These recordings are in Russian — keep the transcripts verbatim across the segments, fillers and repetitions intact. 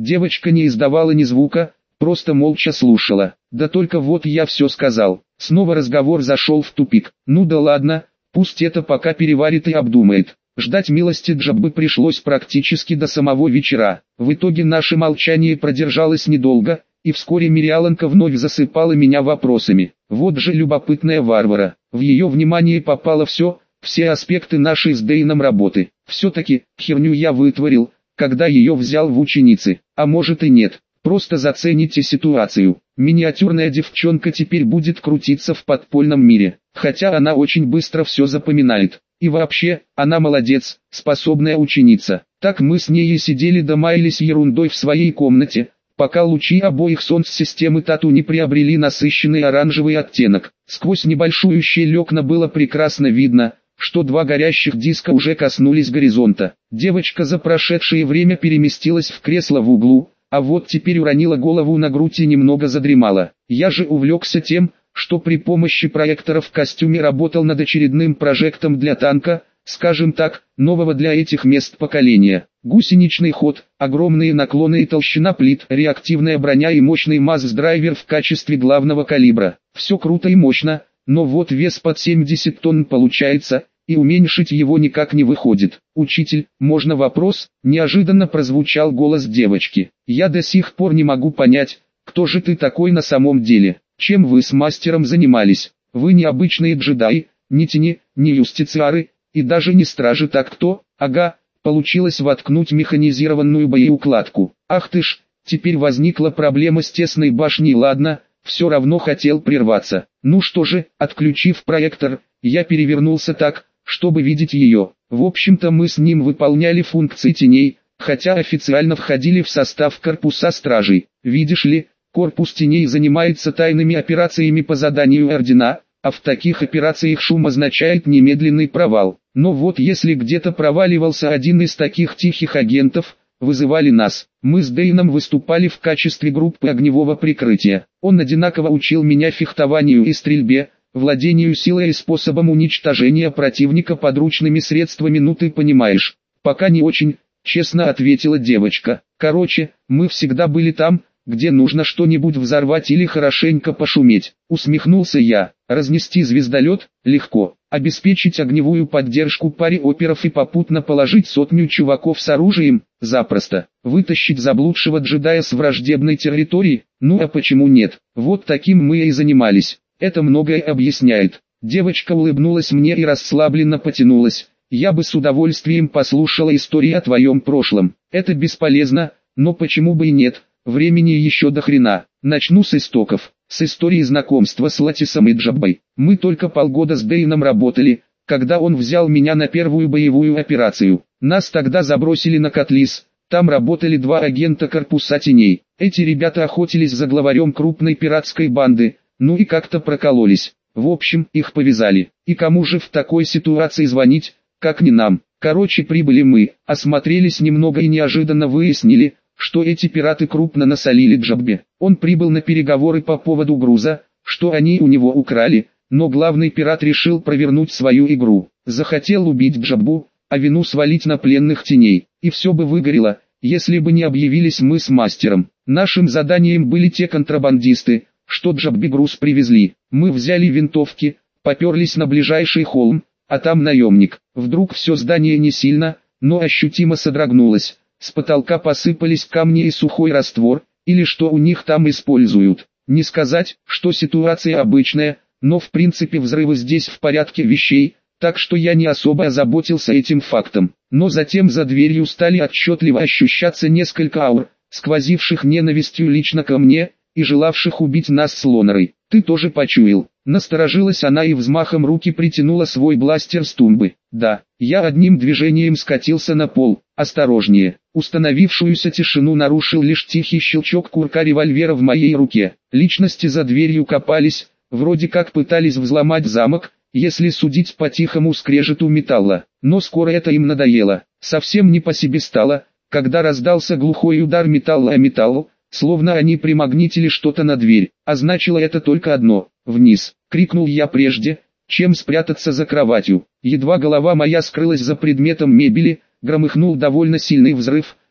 Девочка не издавала ни звука, просто молча слушала. Да только вот я все сказал. Снова разговор зашел в тупик. Ну да ладно, пусть это пока переварит и обдумает. Ждать милости Джаббы пришлось практически до самого вечера. В итоге наше молчание продержалось недолго, и вскоре Мириаланка вновь засыпала меня вопросами. Вот же любопытная варвара. В ее внимание попало все, все аспекты нашей с Дейном работы. Все-таки, херню я вытворил, когда ее взял в ученицы. А может и нет. Просто зацените ситуацию. Миниатюрная девчонка теперь будет крутиться в подпольном мире. Хотя она очень быстро все запоминает. И вообще, она молодец, способная ученица. Так мы с ней и сидели да маялись ерундой в своей комнате, пока лучи обоих солнц-системы Тату не приобрели насыщенный оранжевый оттенок. Сквозь небольшую щель окна было прекрасно видно, что два горящих диска уже коснулись горизонта. Девочка за прошедшее время переместилась в кресло в углу, а вот теперь уронила голову на грудь и немного задремала. Я же увлекся тем, что при помощи проектора в костюме работал над очередным прожектом для танка, скажем так, нового для этих мест поколения. Гусеничный ход, огромные наклоны и толщина плит, реактивная броня и мощный МАЗ-драйвер в качестве главного калибра. Все круто и мощно, но вот вес под семьдесят тонн получается, и уменьшить его никак не выходит. «Учитель, можно вопрос?» – неожиданно прозвучал голос девочки. «Я до сих пор не могу понять, кто же ты такой на самом деле? Чем вы с мастером занимались? Вы не обычные джедаи, не тени, не юстициары, и даже не стражи, так кто?» «Ага, получилось воткнуть механизированную боеукладку. Ах ты ж, теперь возникла проблема с тесной башней, ладно, все равно хотел прерваться. Ну что же, отключив проектор, я перевернулся так, чтобы видеть ее. В общем-то мы с ним выполняли функции теней, хотя официально входили в состав корпуса стражей. Видишь ли, корпус теней занимается тайными операциями по заданию ордена, а в таких операциях шум означает немедленный провал. Но вот если где-то проваливался один из таких тихих агентов, вызывали нас. Мы с Дейном выступали в качестве группы огневого прикрытия. Он одинаково учил меня фехтованию и стрельбе, владению силой и способом уничтожения противника подручными средствами. Ну ты понимаешь, пока не очень, честно ответила девочка. Короче, мы всегда были там, где нужно что-нибудь взорвать или хорошенько пошуметь. Усмехнулся я. Разнести звездолет легко, обеспечить огневую поддержку паре оперов и попутно положить сотню чуваков с оружием запросто. Вытащить заблудшего джедая с враждебной территории, ну а почему нет? Вот таким мы и занимались. Это многое объясняет. Девочка улыбнулась мне и расслабленно потянулась. Я бы с удовольствием послушала истории о твоем прошлом. Это бесполезно, но почему бы и нет? Времени еще до хрена. Начну с истоков. С истории знакомства с Латисом и Джаббой. Мы только полгода с Дейном работали, когда он взял меня на первую боевую операцию. Нас тогда забросили на Котлис. Там работали два агента корпуса теней. Эти ребята охотились за главарем крупной пиратской банды, ну и как-то прокололись. В общем, их повязали. И кому же в такой ситуации звонить, как не нам? Короче, прибыли мы, осмотрелись немного и неожиданно выяснили, что эти пираты крупно насолили Джаббе. Он прибыл на переговоры по поводу груза, что они у него украли, но главный пират решил провернуть свою игру. Захотел убить Джаббу, а вину свалить на пленных теней. И все бы выгорело, если бы не объявились мы с мастером. Нашим заданием были те контрабандисты, что Джаббе груз привезли. Мы взяли винтовки, поперлись на ближайший холм, а там наемник. Вдруг все здание не сильно, но ощутимо содрогнулось. С потолка посыпались камни и сухой раствор, или что у них там используют. Не сказать, что ситуация обычная, но в принципе взрывы здесь в порядке вещей, так что я не особо озаботился этим фактом. Но затем за дверью стали отчетливо ощущаться несколько аур, сквозивших ненавистью лично ко мне, и желавших убить нас с Лонарой. Ты тоже почуял? Насторожилась она и взмахом руки притянула свой бластер с тумбы. Да, я одним движением скатился на пол. Осторожнее. Установившуюся тишину нарушил лишь тихий щелчок курка револьвера в моей руке. Личности за дверью копались, вроде как пытались взломать замок, если судить по тихому скрежету металла. Но скоро это им надоело. Совсем не по себе стало, когда раздался глухой удар металла о металл, словно они примагнитили что-то на дверь. А значило это только одно: вниз. Крикнул я прежде, чем спрятаться за кроватью. Едва голова моя скрылась за предметом мебели, громыхнул довольно сильный взрыв,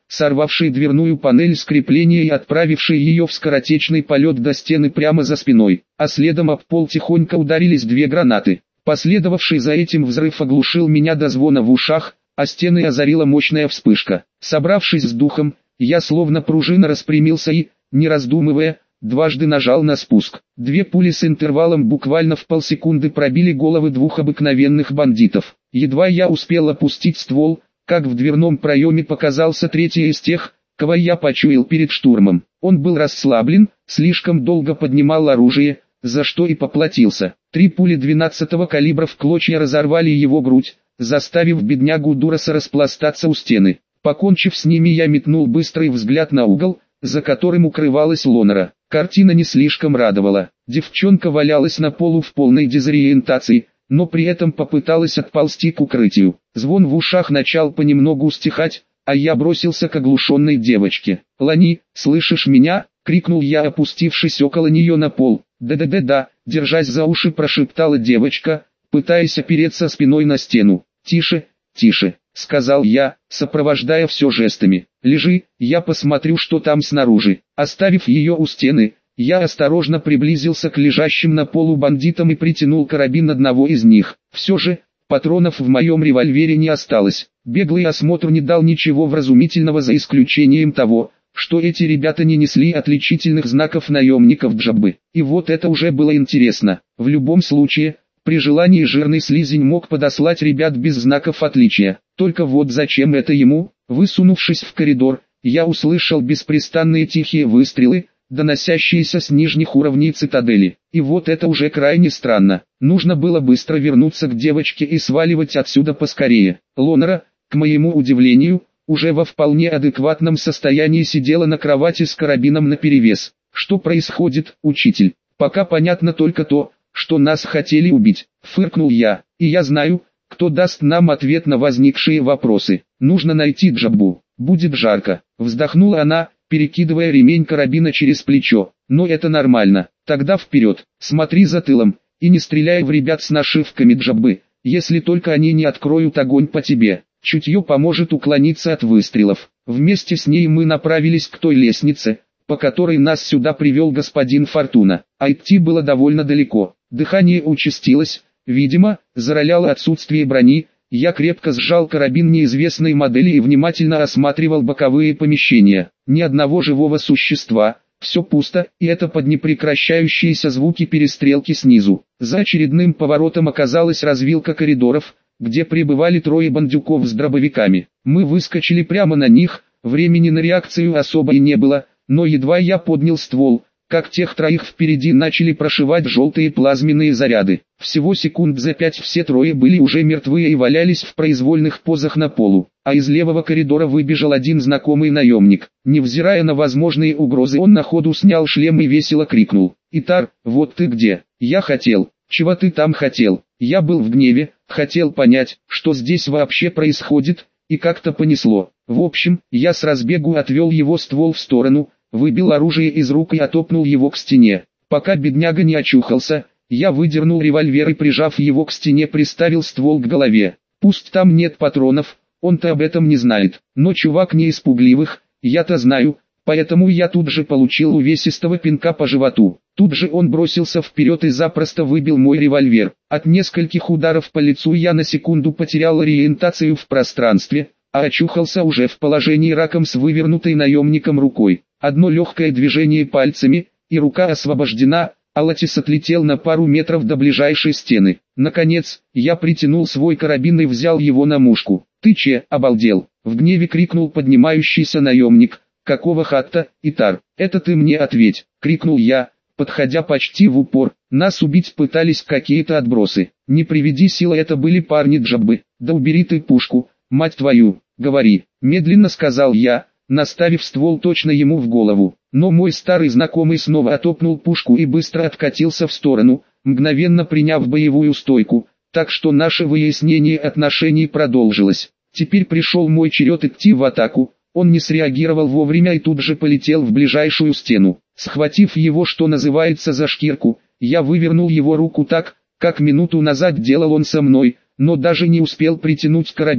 сорвавший дверную панель с крепления и отправивший ее в скоротечный полет до стены прямо за спиной, а следом об пол тихонько ударились две гранаты. Последовавший за этим взрыв оглушил меня до звона в ушах, а стены озарила мощная вспышка. Собравшись с духом, я словно пружина распрямился и, не раздумывая, дважды нажал на спуск. Две пули с интервалом буквально в полсекунды пробили головы двух обыкновенных бандитов. Едва я успел опустить ствол, как в дверном проеме показался третий из тех, кого я почуял перед штурмом. Он был расслаблен, слишком долго поднимал оружие, за что и поплатился. Три пули двенадцатого калибра в клочья разорвали его грудь, заставив беднягу Дураса распластаться у стены. Покончив с ними, я метнул быстрый взгляд на угол, за которым укрывалась Лонера. Картина не слишком радовала. Девчонка валялась на полу в полной дезориентации, но при этом попыталась отползти к укрытию. Звон в ушах начал понемногу стихать, а я бросился к оглушенной девочке. «Лани, слышишь меня?» — крикнул я, опустившись около нее на пол. «Да-да-да-да», — держась за уши, прошептала девочка, пытаясь опереться спиной на стену. «Тише, тише», — сказал я, сопровождая все жестами. «Лежи, я посмотрю, что там снаружи». Оставив ее у стены, я осторожно приблизился к лежащим на полу бандитам и притянул карабин одного из них. Все же, патронов в моем револьвере не осталось. Беглый осмотр не дал ничего вразумительного, за исключением того, что эти ребята не несли отличительных знаков наемников Джаббы. И вот это уже было интересно. В любом случае, при желании жирный слизень мог подослать ребят без знаков отличия. Только вот зачем это ему? Высунувшись в коридор, я услышал беспрестанные тихие выстрелы, доносящиеся с нижних уровней цитадели. И вот это уже крайне странно. Нужно было быстро вернуться к девочке и сваливать отсюда поскорее. Лонера, к моему удивлению, уже во вполне адекватном состоянии сидела на кровати с карабином наперевес. «Что происходит, учитель?» «Пока понятно только то, что нас хотели убить», — фыркнул я. «И я знаю, кто даст нам ответ на возникшие вопросы. Нужно найти Джаббу. Будет жарко», — вздохнула она, перекидывая ремень карабина через плечо. «Но это нормально. Тогда вперед, смотри за тылом, и не стреляй в ребят с нашивками Джаббы, если только они не откроют огонь по тебе. Чутье поможет уклониться от выстрелов». Вместе с ней мы направились к той лестнице, по которой нас сюда привел господин Фортуна. А идти было довольно далеко. Дыхание участилось, видимо, зароляло отсутствие брони. Я крепко сжал карабин неизвестной модели и внимательно осматривал боковые помещения. Ни одного живого существа, все пусто, и это под непрекращающиеся звуки перестрелки снизу. За очередным поворотом оказалась развилка коридоров, где пребывали трое бандюков с дробовиками. Мы выскочили прямо на них, времени на реакцию особо и не было, но едва я поднял ствол, как тех троих впереди начали прошивать желтые плазменные заряды. Всего секунд за пять все трое были уже мертвые и валялись в произвольных позах на полу, а из левого коридора выбежал один знакомый наемник. Невзирая на возможные угрозы, он на ходу снял шлем и весело крикнул: «Итар, вот ты где! Я хотел!» «Чего ты там хотел?» Я был в гневе, хотел понять, что здесь вообще происходит, и как-то понесло. В общем, я с разбегу отвел его ствол в сторону, выбил оружие из рук и отопнул его к стене. Пока бедняга не очухался, я выдернул револьвер и, прижав его к стене, приставил ствол к голове. Пусть там нет патронов, он-то об этом не знает, но чувак не испугливых, я-то знаю, поэтому я тут же получил увесистого пинка по животу. Тут же он бросился вперед и запросто выбил мой револьвер. От нескольких ударов по лицу я на секунду потерял ориентацию в пространстве, а очухался уже в положении раком с вывернутой наемником рукой. Одно легкое движение пальцами, и рука освобождена, а Латис отлетел на пару метров до ближайшей стены. Наконец, я притянул свой карабин и взял его на мушку. «Ты че, обалдел?» — в гневе крикнул поднимающийся наемник. «Какого хатта, Итар? Это ты мне ответь!» — крикнул я, подходя почти в упор. Нас убить пытались какие-то отбросы. Не приведи силы, это были парни Джаббы. «Да убери ты пушку, мать твою, говори!» — медленно сказал я, наставив ствол точно ему в голову. Но мой старый знакомый снова отопнул пушку и быстро откатился в сторону, мгновенно приняв боевую стойку, так что наше выяснение отношений продолжилось. Теперь пришел мой черед идти в атаку. Он не среагировал вовремя и тут же полетел в ближайшую стену. Схватив его, что называется, за шкирку, я вывернул его руку так, как минуту назад делал он со мной, но даже не успел притянуть карабин,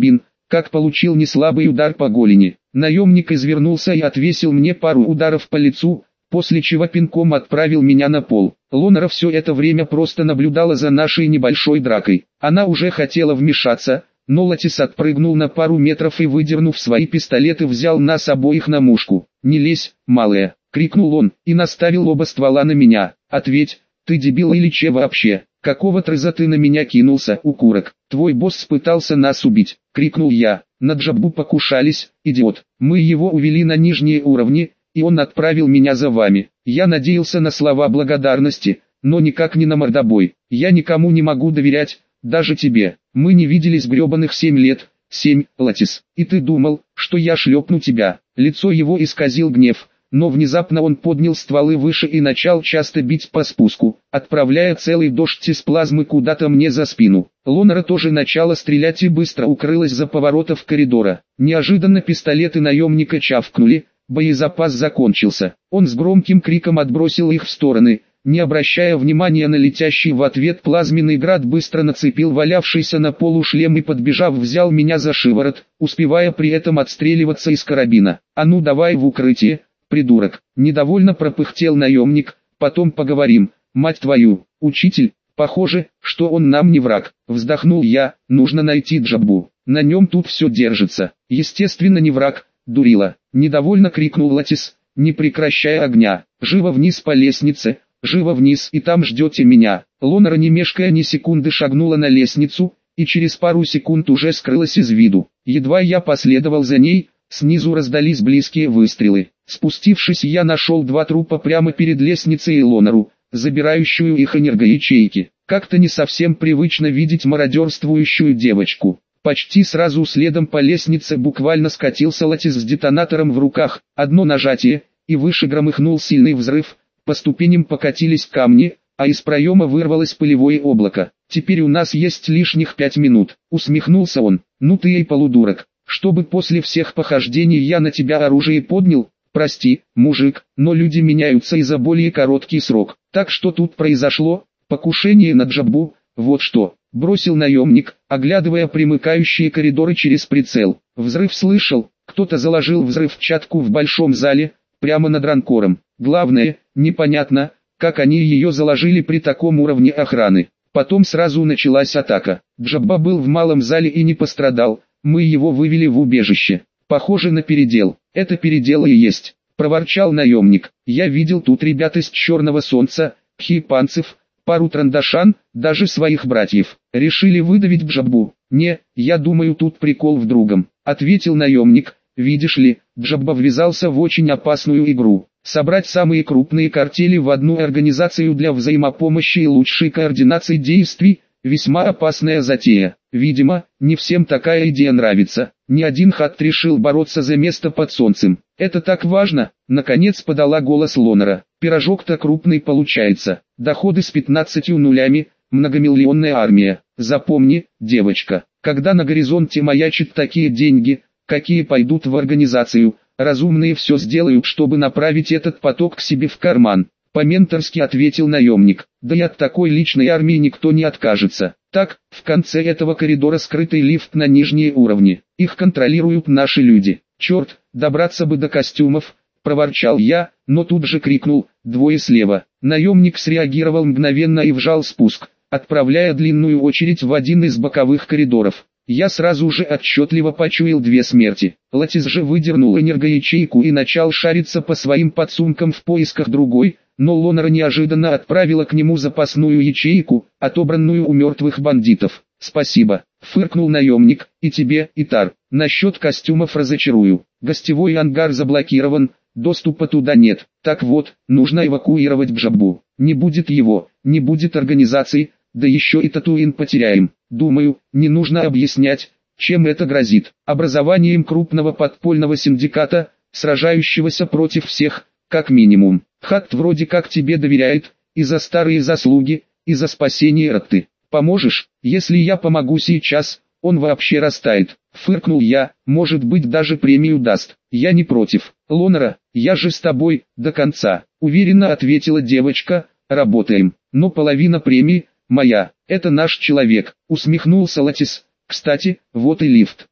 как получил неслабый удар по голени. Наемник извернулся и отвесил мне пару ударов по лицу, после чего пинком отправил меня на пол. Лонера все это время просто наблюдала за нашей небольшой дракой. Она уже хотела вмешаться, но Латис отпрыгнул на пару метров и, выдернув свои пистолеты, взял нас обоих на мушку. «Не лезь, малая!» — крикнул он, и наставил оба ствола на меня. «Ответь, ты дебил или че вообще? Какого трыза ты на меня кинулся, укурок? Твой босс пытался нас убить!» — крикнул я. «На Джаббу покушались, идиот! Мы его увели на нижние уровни, и он отправил меня за вами. Я надеялся на слова благодарности, но никак не на мордобой. Я никому не могу доверять, даже тебе. Мы не виделись гребаных семь лет, семь, Латис. И ты думал, что я шлепну тебя?» Лицо его исказил гнев, но внезапно он поднял стволы выше и начал часто бить по спуску, отправляя целый дождь из плазмы куда-то мне за спину. Лонера тоже начала стрелять и быстро укрылась за поворотов коридора. Неожиданно пистолеты наемника чавкнули, боезапас закончился. Он с громким криком отбросил их в стороны. Не обращая внимания на летящий в ответ плазменный град, быстро нацепил валявшийся на полу шлем и, подбежав, взял меня за шиворот, успевая при этом отстреливаться из карабина. «А ну давай в укрытие, придурок!» Недовольно пропыхтел наемник. «Потом поговорим, мать твою, учитель, похоже, что он нам не враг». Вздохнул я. «Нужно найти Джаббу, на нем тут все держится». «Естественно не враг, дурила!» Недовольно крикнул Латис, не прекращая огня. «Живо вниз по лестнице, живо вниз, и там ждете меня». Лонера, не мешкая ни секунды, шагнула на лестницу, и через пару секунд уже скрылась из виду. Едва я последовал за ней, снизу раздались близкие выстрелы. Спустившись, я нашел два трупа прямо перед лестницей и Лонеру, забирающую их энергоячейки. Как-то не совсем привычно видеть мародерствующую девочку. Почти сразу следом по лестнице буквально скатился Латис с детонатором в руках. Одно нажатие, и выше громыхнул сильный взрыв, по ступеням покатились камни, а из проема вырвалось пылевое облако. «Теперь у нас есть лишних пять минут», — усмехнулся он. «Ну ты и полудурок, чтобы после всех похождений я на тебя оружие поднял? Прости, мужик, но люди меняются и за более короткий срок. Так что тут произошло? Покушение на Джаббу, вот что», — бросил наемник, оглядывая примыкающие коридоры через прицел. «Взрыв слышал, кто-то заложил взрывчатку в большом зале, прямо над ранкором. Главное, непонятно, как они ее заложили при таком уровне охраны. Потом сразу началась атака. Джабба был в малом зале и не пострадал, мы его вывели в убежище. Похоже на передел». «Это передел и есть», — проворчал наемник. «Я видел тут ребят из Черного Солнца, хипанцев, пару трандашан, даже своих братьев. Решили выдавить Джаббу». «Не, я думаю, тут прикол в другом», — ответил наемник. «Видишь ли, Джабба ввязался в очень опасную игру. Собрать самые крупные картели в одну организацию для взаимопомощи и лучшей координации действий – весьма опасная затея. Видимо, не всем такая идея нравится. Ни один хат решил бороться за место под солнцем. Это так важно», — наконец подала голос Лонера. «Пирожок-то крупный получается. Доходы с пятнадцатью нулями, многомиллионная армия. Запомни, девочка, когда на горизонте маячат такие деньги, какие пойдут в организацию, разумные все сделают, чтобы направить этот поток к себе в карман». По-менторски ответил наемник. «Да и от такой личной армии никто не откажется. Так, в конце этого коридора скрытый лифт на нижние уровни. Их контролируют наши люди. Черт, добраться бы до костюмов», — проворчал я, но тут же крикнул: «Двое слева». Наемник среагировал мгновенно и вжал спуск, отправляя длинную очередь в один из боковых коридоров. Я сразу же отчетливо почуял две смерти. Латис же выдернул энергоячейку и начал шариться по своим подсумкам в поисках другой, но Лонера неожиданно отправила к нему запасную ячейку, отобранную у мертвых бандитов. «Спасибо», — фыркнул наемник, — «и тебе, Итар. Насчет костюмов разочарую. Гостевой ангар заблокирован, доступа туда нет. Так вот, нужно эвакуировать Джаббу. Не будет его, не будет организации, да еще и Татуин потеряем. Думаю, не нужно объяснять, чем это грозит. Образованием крупного подпольного синдиката, сражающегося против всех, как минимум. Хатт вроде как тебе доверяет, и за старые заслуги, и за спасение Ратты. Поможешь? Если я помогу сейчас, он вообще растает». Фыркнул я. «Может быть, даже премию даст». «Я не против. Лонера, я же с тобой, до конца», — уверенно ответила девочка. «Работаем. Но половина премии моя. Это наш человек», — усмехнулся Латис. «Кстати, вот и лифт».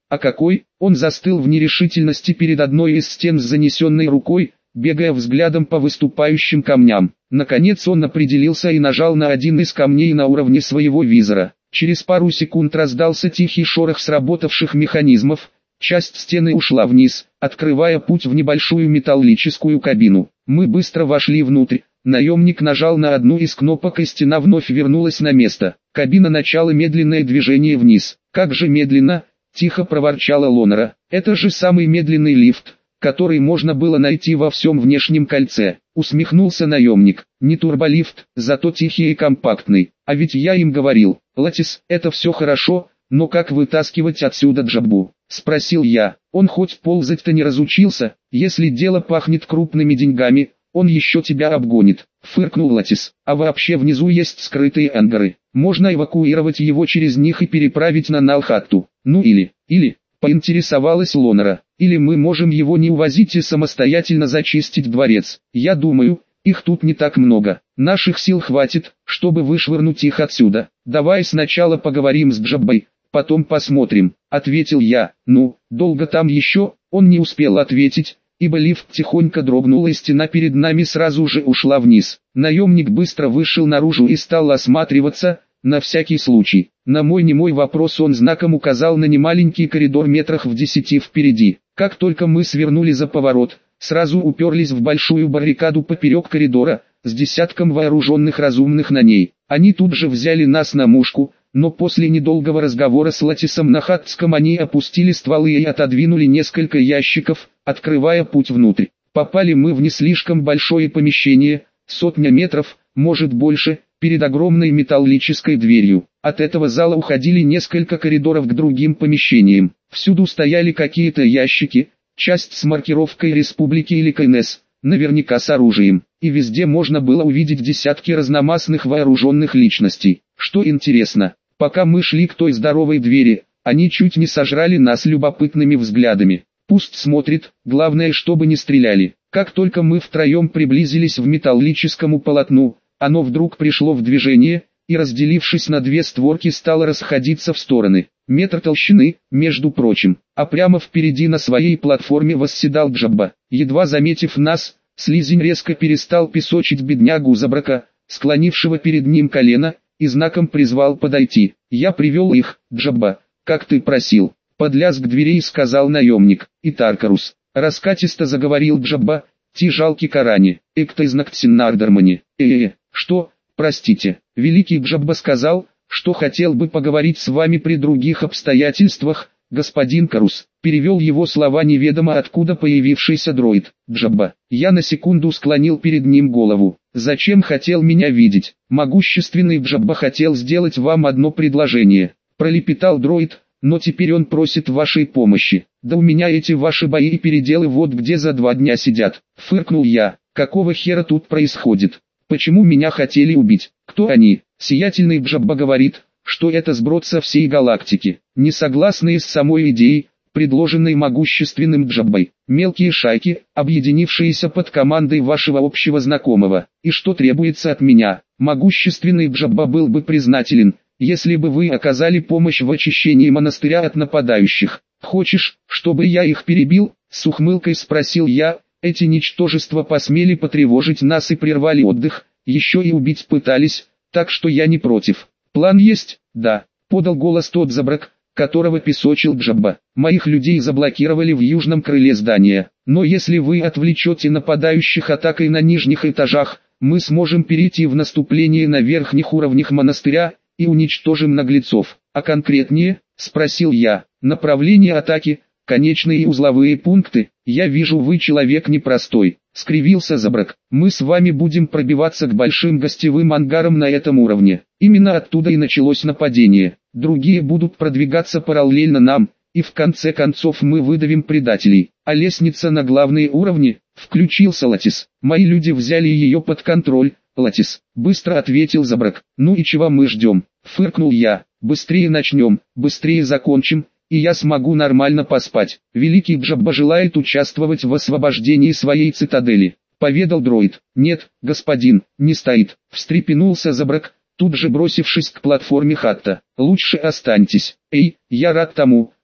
А какой? Он застыл в нерешительности перед одной из стен с занесенной рукой, бегая взглядом по выступающим камням. Наконец он определился и нажал на один из камней на уровне своего визора. Через пару секунд раздался тихий шорох сработавших механизмов, часть стены ушла вниз, открывая путь в небольшую металлическую кабину. Мы быстро вошли внутрь, наемник нажал на одну из кнопок и стена вновь вернулась на место. Кабина начала медленное движение вниз. «Как же медленно!» – тихо проворчала Лонера. «Это же самый медленный лифт, который можно было найти во всем внешнем кольце», — усмехнулся наемник. «Не турболифт, зато тихий и компактный. А ведь я им говорил, Латис, это все хорошо, но как вытаскивать отсюда Джаббу?» — спросил я. «Он хоть ползать-то не разучился, если дело пахнет крупными деньгами, он еще тебя обгонит», — фыркнул Латис. «А вообще внизу есть скрытые ангары, можно эвакуировать его через них и переправить на Налхатту. Ну или, или...» Поинтересовалась Лонера. «Или мы можем его не увозить и самостоятельно зачистить дворец. Я думаю, их тут не так много. Наших сил хватит, чтобы вышвырнуть их отсюда. Давай сначала поговорим с Джаббой, потом посмотрим», — ответил я. «Ну, долго там еще?» Он не успел ответить, ибо лифт тихонько дрогнул и стена перед нами сразу же ушла вниз. Наемник быстро вышел наружу и стал осматриваться, на всякий случай. На мой немой вопрос он знаком указал на немаленький коридор метрах в десяти впереди. Как только мы свернули за поворот, сразу уперлись в большую баррикаду поперек коридора, с десятком вооруженных разумных на ней. Они тут же взяли нас на мушку, но после недолгого разговора с Латисом на хаттском они опустили стволы и отодвинули несколько ящиков, открывая путь внутрь. Попали мы в не слишком большое помещение, сотня метров, может больше, перед огромной металлической дверью. От этого зала уходили несколько коридоров к другим помещениям. Всюду стояли какие-то ящики, часть с маркировкой Республики или КНС, наверняка с оружием. И везде можно было увидеть десятки разномастных вооруженных личностей. Что интересно, пока мы шли к той здоровой двери, они чуть не сожрали нас любопытными взглядами. Пусть смотрит, главное, чтобы не стреляли. Как только мы втроем приблизились в металлическому полотну, оно вдруг пришло в движение, и разделившись на две створки стало расходиться в стороны. Метр толщины, между прочим, а прямо впереди на своей платформе восседал Джабба. Едва заметив нас, слизень резко перестал песочить беднягу Забрака, склонившего перед ним колено, и знаком призвал подойти. «Я привел их, Джабба, как ты просил», — под лязг дверей сказал наемник. «И Таркарус», — раскатисто заговорил Джабба, — «ти жалки карани, экта из Нактсиннардармани, э-э-э». «Что, простите, великий Джабба сказал, что хотел бы поговорить с вами при других обстоятельствах, господин Карус», перевел его слова неведомо откуда появившийся дроид. «Джабба». Я на секунду склонил перед ним голову. «Зачем хотел меня видеть?» «Могущественный Джабба хотел сделать вам одно предложение», пролепетал дроид, «но теперь он просит вашей помощи». «Да у меня эти ваши бои и переделы вот где за два дня сидят», фыркнул я. «Какого хера тут происходит? Почему меня хотели убить? Кто они?» Сиятельный Джабба говорит, что это сброд со всей галактики, не согласные с самой идеей, предложенной могущественным Джаббой. Мелкие шайки, объединившиеся под командой вашего общего знакомого. И что требуется от меня? Могущественный Джабба был бы признателен, если бы вы оказали помощь в очищении монастыря от нападающих. «Хочешь, чтобы я их перебил?» — с ухмылкой спросил я. «Эти ничтожества посмели потревожить нас и прервали отдых, еще и убить пытались, так что я не против». «План есть?» «Да», — подал голос тот Забрак, которого песочил Джабба. «Моих людей заблокировали в южном крыле здания, но если вы отвлечете нападающих атакой на нижних этажах, мы сможем перейти в наступление на верхних уровнях монастыря и уничтожим наглецов». «А конкретнее?» — спросил я. «Направление атаки, конечные и узловые пункты. Я вижу, вы человек непростой», — скривился Забрак. «Мы с вами будем пробиваться к большим гостевым ангарам на этом уровне. Именно оттуда и началось нападение. Другие будут продвигаться параллельно нам, и в конце концов мы выдавим предателей. А лестница на главные уровни?» — включился Латис. «Мои люди взяли ее под контроль, Латис», — быстро ответил Забрак. «Ну и чего мы ждем?» — фыркнул я. «Быстрее начнем, быстрее закончим, и я смогу нормально поспать. Великий Джабба желает участвовать в освобождении своей цитадели», — поведал дроид. «Нет, господин, не стоит», — встрепенулся Забрак, тут же бросившись к платформе Хатта. «Лучше останьтесь». «Эй, я рад тому,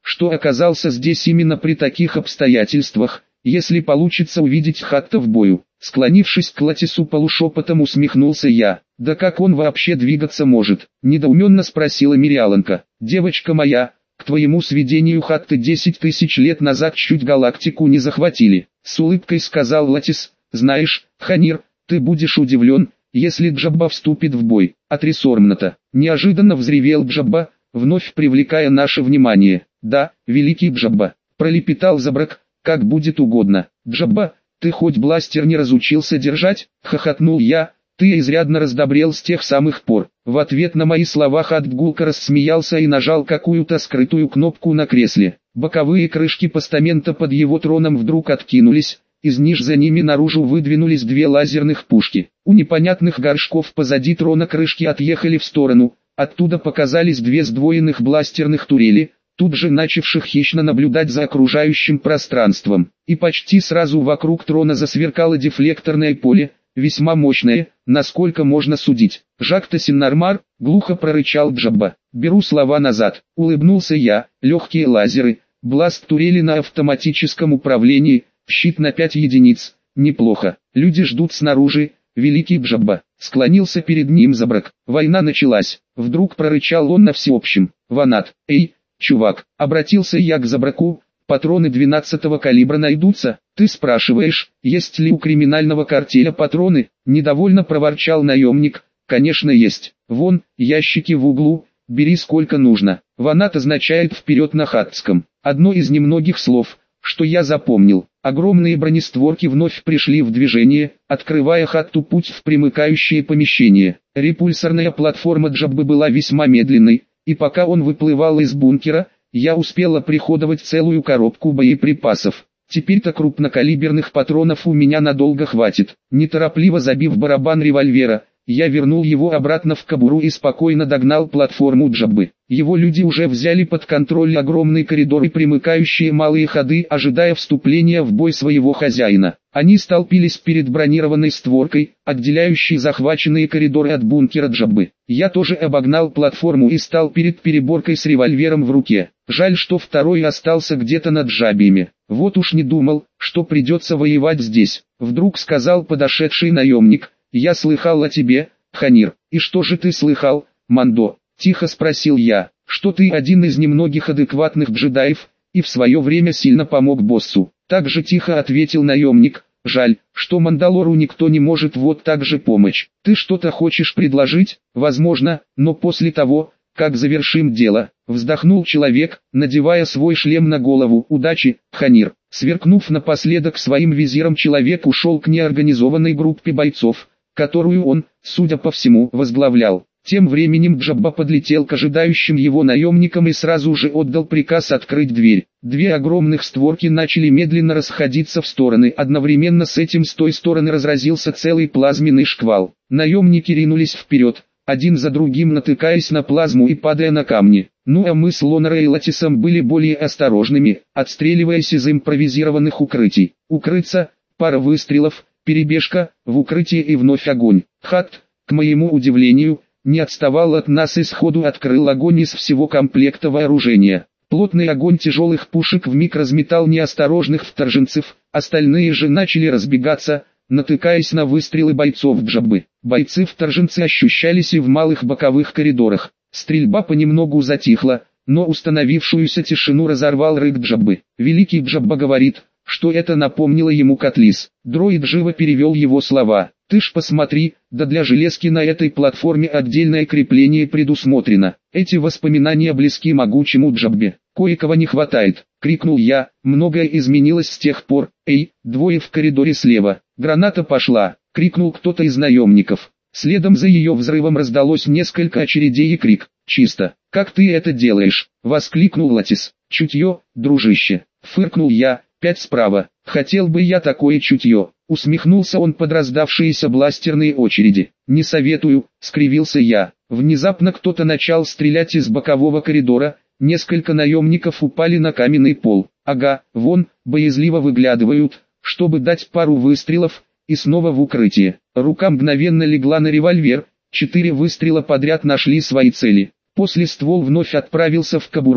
что оказался здесь именно при таких обстоятельствах, если получится увидеть Хатта в бою. Склонившись к Латису полушепотом усмехнулся я. «Да как он вообще двигаться может?» – недоуменно спросила Мириаланка. «Девочка моя, к твоему сведению Хатты десять тысяч лет назад чуть галактику не захватили», – с улыбкой сказал Латис. «Знаешь, Ханир, ты будешь удивлен, если Джабба вступит в бой». «Атрисормната!» – неожиданно взревел Джабба, вновь привлекая наше внимание. «Да, великий Джабба», – пролепетал Забрак, – «как будет угодно». «Джабба, ты хоть бластер не разучился держать?» – хохотнул я. «Ты изрядно раздобрел с тех самых пор». В ответ на мои слова Хатт гулко рассмеялся и нажал какую-то скрытую кнопку на кресле. Боковые крышки постамента под его троном вдруг откинулись, из ниш за ними наружу выдвинулись две лазерных пушки. У непонятных горшков позади трона крышки отъехали в сторону, оттуда показались две сдвоенных бластерных турели, тут же начавших хищно наблюдать за окружающим пространством. И почти сразу вокруг трона засверкало дефлекторное поле, весьма мощное, насколько можно судить. «Жак-то Синнармар», — глухо прорычал Джабба. «Беру слова назад», — улыбнулся я. «Легкие лазеры, бласт-турели на автоматическом управлении, щит на пять единиц, неплохо. Люди ждут снаружи». Великий Джабба склонился перед ним Забрак. «Война началась», — вдруг прорычал он на всеобщем. «Ванат, эй, чувак», — обратился я к Забраку, — «патроны двенадцатого калибра найдутся?» «Ты спрашиваешь, есть ли у криминального картеля патроны?» — недовольно проворчал наемник. «Конечно есть. Вон, ящики в углу, бери сколько нужно». «Ванат» означает «вперед» на хаттском. Одно из немногих слов, что я запомнил. Огромные бронестворки вновь пришли в движение, открывая Хатту путь в примыкающее помещение. Репульсорная платформа Джаббы была весьма медленной, и пока он выплывал из бункера, я успел оприходовать целую коробку боеприпасов. Теперь-то крупнокалиберных патронов у меня надолго хватит. Неторопливо забив барабан револьвера, я вернул его обратно в кобуру и спокойно догнал платформу Джаббы. Его люди уже взяли под контроль огромный коридор и примыкающие малые ходы, ожидая вступления в бой своего хозяина. Они столпились перед бронированной створкой, отделяющей захваченные коридоры от бункера Джаббы. Я тоже обогнал платформу и стал перед переборкой с револьвером в руке. Жаль, что второй остался где-то над Джабиями. Вот уж не думал, что придется воевать здесь. Вдруг сказал подошедший наемник: «Я слыхал о тебе, Ханир». «И что же ты слыхал, Мандо?» — тихо спросил я. «Что ты один из немногих адекватных джедаев, и в свое время сильно помог боссу». Так же тихо ответил наемник. «Жаль, что Мандалору никто не может вот так же помочь. Ты что-то хочешь предложить?» «Возможно, но после того, как завершим дело», — вздохнул человек, надевая свой шлем на голову. «Удачи, Ханир». Сверкнув напоследок своим визиром, человек ушел к неорганизованной группе бойцов, которую он, судя по всему, возглавлял. Тем временем Джабба подлетел к ожидающим его наемникам и сразу же отдал приказ открыть дверь. Две огромных створки начали медленно расходиться в стороны. Одновременно с этим с той стороны разразился целый плазменный шквал. Наемники ринулись вперед, один за другим натыкаясь на плазму и падая на камни. Ну а мы с Лонорой и Латисом были более осторожными, отстреливаясь из импровизированных укрытий. Укрыться, пара выстрелов, перебежка, в укрытие и вновь огонь. Хатт, к моему удивлению, не отставал от нас и сходу открыл огонь из всего комплекта вооружения. Плотный огонь тяжелых пушек вмиг разметал неосторожных вторженцев, остальные же начали разбегаться, натыкаясь на выстрелы бойцов Джаббы. Бойцы-вторженцы ощущались и в малых боковых коридорах. Стрельба понемногу затихла, но установившуюся тишину разорвал рык Джаббы. Великий Джабба говорит, что это напомнило ему Котлис. Дроид живо перевел его слова. «Ты ж посмотри, да для железки на этой платформе отдельное крепление предусмотрено». Эти воспоминания близки могучему Джаббе. «Кое-кого не хватает», — крикнул я. «Многое изменилось с тех пор». «Эй, двое в коридоре слева». «Граната пошла», — крикнул кто-то из наемников. Следом за ее взрывом раздалось несколько очередей и крик. «Чисто». «Как ты это делаешь?» — воскликнул Латис. «Чутье, дружище», — фыркнул я. «Пять справа. Хотел бы я такое чутье». Усмехнулся он под раздавшиеся бластерные очереди. «Не советую», — скривился я. Внезапно кто-то начал стрелять из бокового коридора, несколько наемников упали на каменный пол. «Ага, вон, боязливо выглядывают, чтобы дать пару выстрелов, и снова в укрытие». Рука мгновенно легла на револьвер, четыре выстрела подряд нашли свои цели. После ствол вновь отправился в кобуру,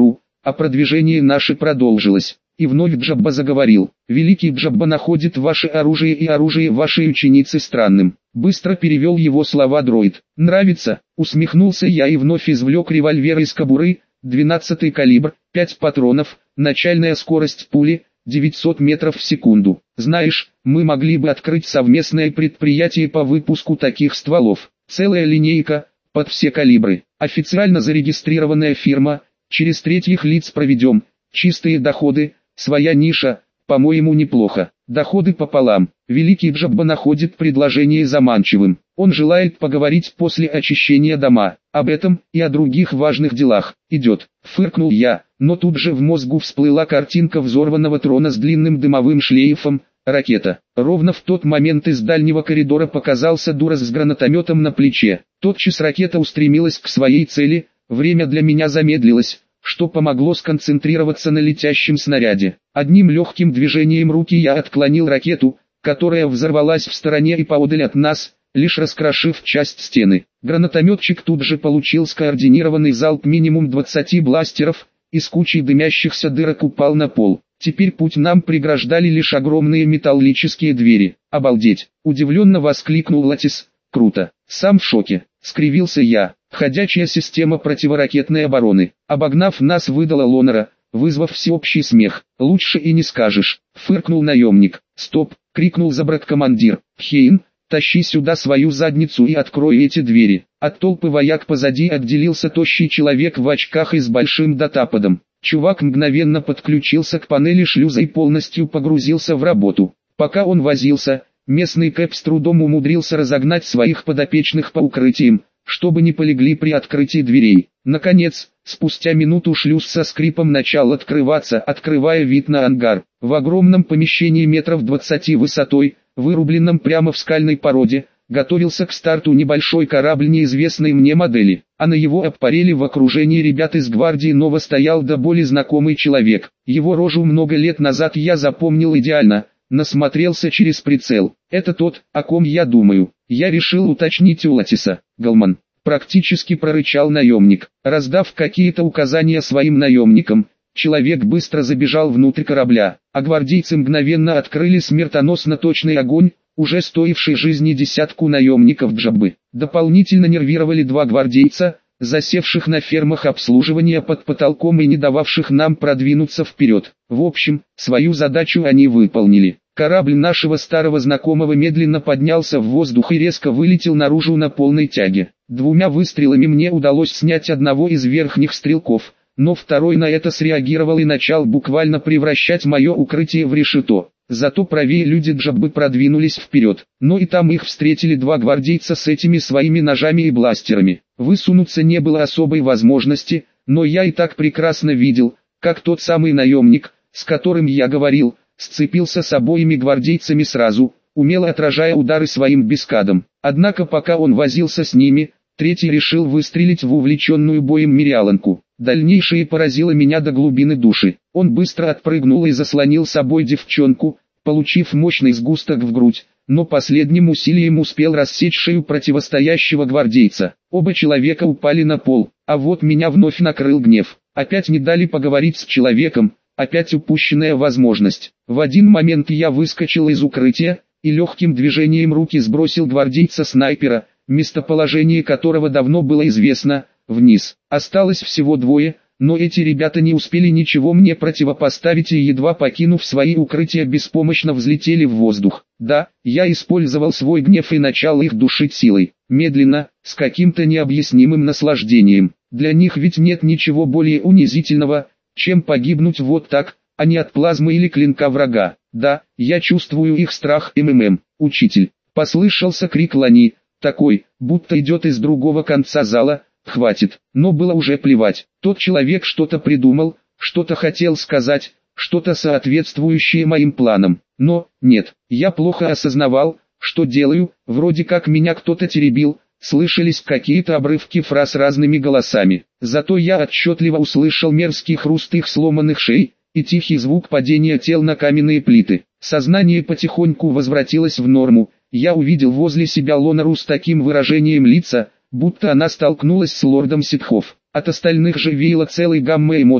а продвижение наше продолжилось. И вновь Джабба заговорил. «Великий Джабба находит ваше оружие и оружие вашей ученицы странным». Быстро перевел его слова дроид. «Нравится?» Усмехнулся я и вновь извлек револьвер из кобуры, двенадцатый калибр, пять патронов, начальная скорость пули, девятьсот метров в секунду. Знаешь, мы могли бы открыть совместное предприятие по выпуску таких стволов. Целая линейка, под все калибры. Официально зарегистрированная фирма, через третьих лиц проведем. Чистые доходы, своя ниша, по-моему, неплохо. Доходы пополам. Великий Джабба находит предложение заманчивым. Он желает поговорить после очищения дома. Об этом и о других важных делах. Идет. Фыркнул я, но тут же в мозгу всплыла картинка взорванного трона с длинным дымовым шлейфом. Ракета. Ровно в тот момент из дальнего коридора показался Дурас с гранатометом на плече. Тотчас ракета устремилась к своей цели. Время для меня замедлилось, что помогло сконцентрироваться на летящем снаряде. Одним легким движением руки я отклонил ракету, которая взорвалась в стороне и поодаль от нас, лишь раскрошив часть стены. Гранатометчик тут же получил скоординированный залп минимум двадцати бластеров, и с кучей дымящихся дырок упал на пол. Теперь путь нам преграждали лишь огромные металлические двери. «Обалдеть!» – удивленно воскликнул Латис. «Круто!» Сам в шоке. Скривился я. Ходячая система противоракетной обороны. Обогнав нас, выдала Лонера, вызвав всеобщий смех. «Лучше и не скажешь», — фыркнул наемник. «Стоп!» — крикнул забрат-командир. «Хейн, тащи сюда свою задницу и открой эти двери». От толпы вояк позади отделился тощий человек в очках и с большим датаподом. Чувак мгновенно подключился к панели шлюза и полностью погрузился в работу. Пока он возился, местный Кэп с трудом умудрился разогнать своих подопечных по укрытиям, чтобы не полегли при открытии дверей. Наконец, спустя минуту шлюз со скрипом начал открываться, открывая вид на ангар. В огромном помещении метров двадцати высотой, вырубленном прямо в скальной породе, готовился к старту небольшой корабль неизвестной мне модели, а на его аппареле в окружении ребят из гвардии Нова стоял до боли знакомый человек. Его рожу много лет назад я запомнил идеально, насмотрелся через прицел. Это тот, о ком я думаю. Я решил уточнить у Латиса. «Галман», — практически прорычал наемник. Раздав какие-то указания своим наемникам, человек быстро забежал внутрь корабля, а гвардейцы мгновенно открыли смертоносно точный огонь, уже стоивший жизни десятку наемников Джаббы. Дополнительно нервировали два гвардейца, засевших на фермах обслуживания под потолком и не дававших нам продвинуться вперед. В общем, свою задачу они выполнили. Корабль нашего старого знакомого медленно поднялся в воздух и резко вылетел наружу на полной тяге. Двумя выстрелами мне удалось снять одного из верхних стрелков, но второй на это среагировал и начал буквально превращать мое укрытие в решето. Зато правее люди Джаббы продвинулись вперед, но и там их встретили два гвардейца с этими своими ножами и бластерами. Высунуться не было особой возможности, но я и так прекрасно видел, как тот самый наемник, с которым я говорил, сцепился с обоими гвардейцами сразу, умело отражая удары своим бескадом. Однако пока он возился с ними, третий решил выстрелить в увлеченную боем Мириаланку. Дальнейшее поразило меня до глубины души. Он быстро отпрыгнул и заслонил собой девчонку, получив мощный сгусток в грудь, но последним усилием успел рассечь шею противостоящего гвардейца. Оба человека упали на пол, а вот меня вновь накрыл гнев. Опять не дали поговорить с человеком, опять упущенная возможность. В один момент я выскочил из укрытия, и легким движением руки сбросил гвардейца-снайпера, местоположение которого давно было известно, вниз. Осталось всего двое, но эти ребята не успели ничего мне противопоставить и, едва покинув свои укрытия, беспомощно взлетели в воздух. Да, я использовал свой гнев и начал их душить силой. Медленно, с каким-то необъяснимым наслаждением. Для них ведь нет ничего более унизительного, чем погибнуть вот так, а не от плазмы или клинка врага. Да, я чувствую их страх. МММ, учитель. Послышался крик Лани, такой, будто идет из другого конца зала. Хватит, но было уже плевать. Тот человек что-то придумал, что-то хотел сказать, что-то соответствующее моим планам. Но, нет, я плохо осознавал, что делаю, вроде как меня кто-то теребил, слышались какие-то обрывки фраз разными голосами. Зато я отчетливо услышал мерзкий хруст их сломанных шей, и тихий звук падения тел на каменные плиты. Сознание потихоньку возвратилось в норму, я увидел возле себя Лонеру с таким выражением лица, будто она столкнулась с лордом ситхов. От остальных же веяло целой гаммой эмоций,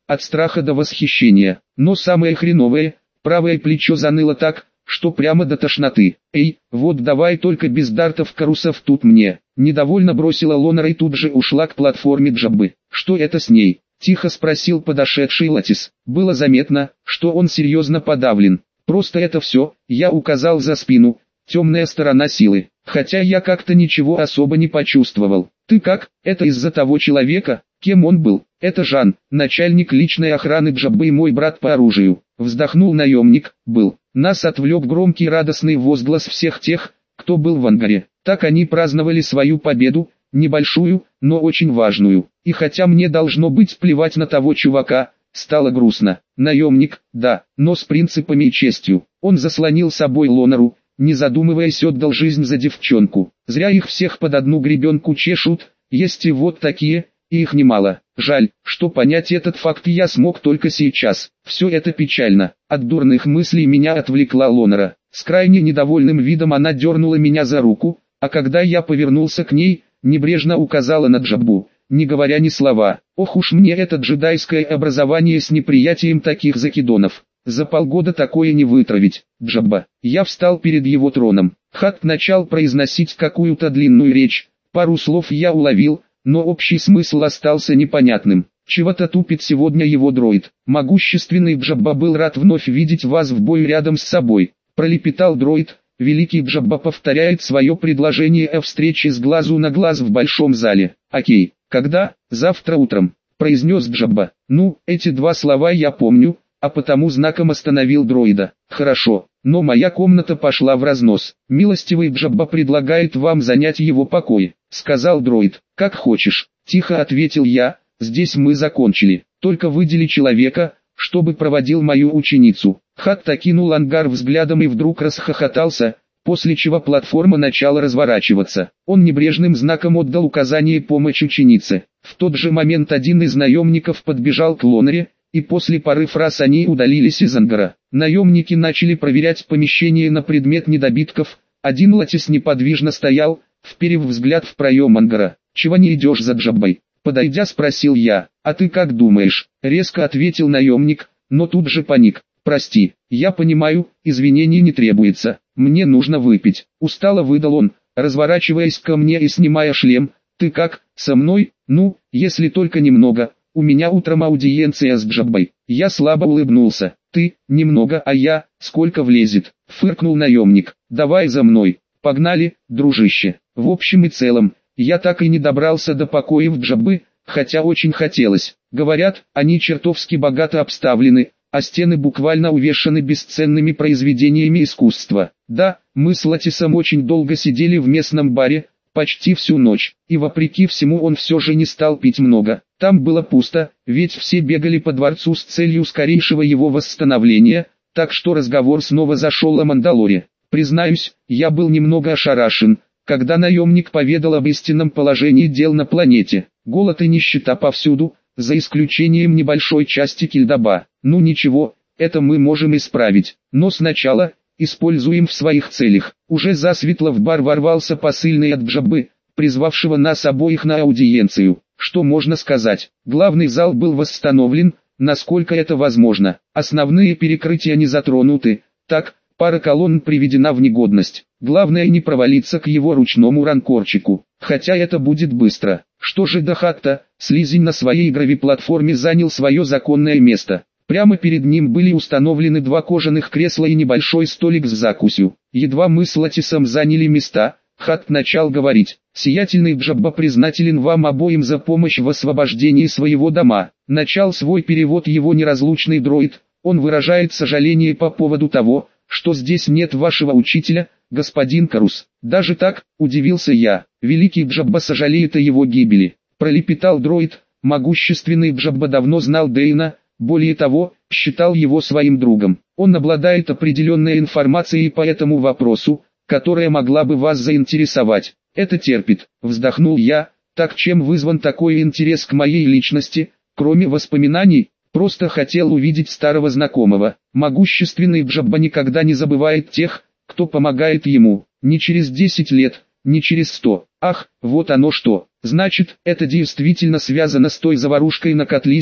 от страха до восхищения. Но самое хреновое, правое плечо заныло так, что прямо до тошноты. «Эй, вот давай только без дартов карусов тут мне!» Недовольно бросила Лонара и тут же ушла к платформе Джаббы. «Что это с ней?» — тихо спросил подошедший Латис. Было заметно, что он серьезно подавлен. «Просто это все», — я указал за спину, темная сторона силы. Хотя я как-то ничего особо не почувствовал. «Ты как? Это из-за того человека?» «Кем он был?» «Это Жан, начальник личной охраны Джаббы и мой брат по оружию». Вздохнул наемник. «Был». Нас отвлек громкий радостный возглас всех тех, кто был в ангаре. Так они праздновали свою победу, небольшую, но очень важную. И хотя мне должно быть плевать на того чувака, стало грустно. Наемник, да, но с принципами и честью. Он заслонил собой Лонару, не задумываясь отдал жизнь за девчонку. Зря их всех под одну гребенку чешут, есть и вот такие, и их немало. Жаль, что понять этот факт я смог только сейчас. Все это печально. От дурных мыслей меня отвлекла Лонара. С крайне недовольным видом она дернула меня за руку, а когда я повернулся к ней, небрежно указала на Джаббу, не говоря ни слова. Ох уж мне это джедайское образование с неприятием таких закидонов. За полгода такое не вытравить. Джабба. Я встал перед его троном. Хат начал произносить какую-то длинную речь. Пару слов я уловил, но общий смысл остался непонятным. Чего-то тупит сегодня его дроид. Могущественный Джабба был рад вновь видеть вас в бою рядом с собой. Пролепетал дроид. Великий Джабба повторяет свое предложение о встрече с глазу на глаз в большом зале. Окей, когда? Завтра утром, произнес Джабба. Ну, эти два слова я помню, а потому знаком остановил дроида. Хорошо, но моя комната пошла в разнос. Милостивый Джабба предлагает вам занять его покой, сказал дроид. Как хочешь, тихо ответил я, здесь мы закончили. Только выдели человека, чтобы проводил мою ученицу. Хат окинул ангар взглядом и вдруг расхохотался, после чего платформа начала разворачиваться. Он небрежным знаком отдал указание помочь ученице. В тот же момент один из наемников подбежал к Лонаре, и после пары фраз они удалились из ангара. Наемники начали проверять помещение на предмет недобитков. Один Латис неподвижно стоял, вперев взгляд в проем ангара. «Чего не идешь за Джаббой?» Подойдя спросил я. «А ты как думаешь?» Резко ответил наемник, но тут же паник. «Прости, я понимаю, извинений не требуется, мне нужно выпить». Устало выдал он, разворачиваясь ко мне и снимая шлем. «Ты как, со мной?» «Ну, если только немного, у меня утром аудиенция с Джаббой». Я слабо улыбнулся. «Ты, немного, а я, сколько влезет?» Фыркнул наемник. «Давай за мной, погнали, дружище». В общем и целом, я так и не добрался до покоев Джаббы, хотя очень хотелось. Говорят, они чертовски богато обставлены, а стены буквально увешаны бесценными произведениями искусства. Да, мы с Латисом очень долго сидели в местном баре, почти всю ночь, и вопреки всему он все же не стал пить много. Там было пусто, ведь все бегали по дворцу с целью скорейшего его восстановления, так что разговор снова зашел о Мандалоре. Признаюсь, я был немного ошарашен, когда наемник поведал об истинном положении дел на планете. Голод и нищета повсюду, за исключением небольшой части Кильдаба. Ну ничего, это мы можем исправить, но сначала используем в своих целях. Уже засветло в бар ворвался посыльный от Джаббы, призвавшего нас обоих на аудиенцию. Что можно сказать? Главный зал был восстановлен, насколько это возможно. Основные перекрытия не затронуты, так, пара колонн приведена в негодность. Главное не провалиться к его ручному ранкорчику, хотя это будет быстро. Что же до Хатта, слизень на своей гравиплатформе занял свое законное место. Прямо перед ним были установлены два кожаных кресла и небольшой столик с закусью. Едва мы с Латисом заняли места, Хатт начал говорить. «Сиятельный Джабба признателен вам обоим за помощь в освобождении своего дома». Начал свой перевод его неразлучный дроид. Он выражает сожаление по поводу того, что здесь нет вашего учителя, господин Карус. Даже так, удивился я. Великий Джабба сожалеет о его гибели. Пролепетал дроид. Могущественный Джабба давно знал Дейна, более того, считал его своим другом. Он обладает определенной информацией по этому вопросу, которая могла бы вас заинтересовать. Это терпит, вздохнул я. Так чем вызван такой интерес к моей личности, кроме воспоминаний? Просто хотел увидеть старого знакомого. Могущественный Джабба никогда не забывает тех, кто помогает ему. Ни через десять лет, ни через сто. Ах, вот оно что. Значит, это действительно связано с той заварушкой на Котлисе,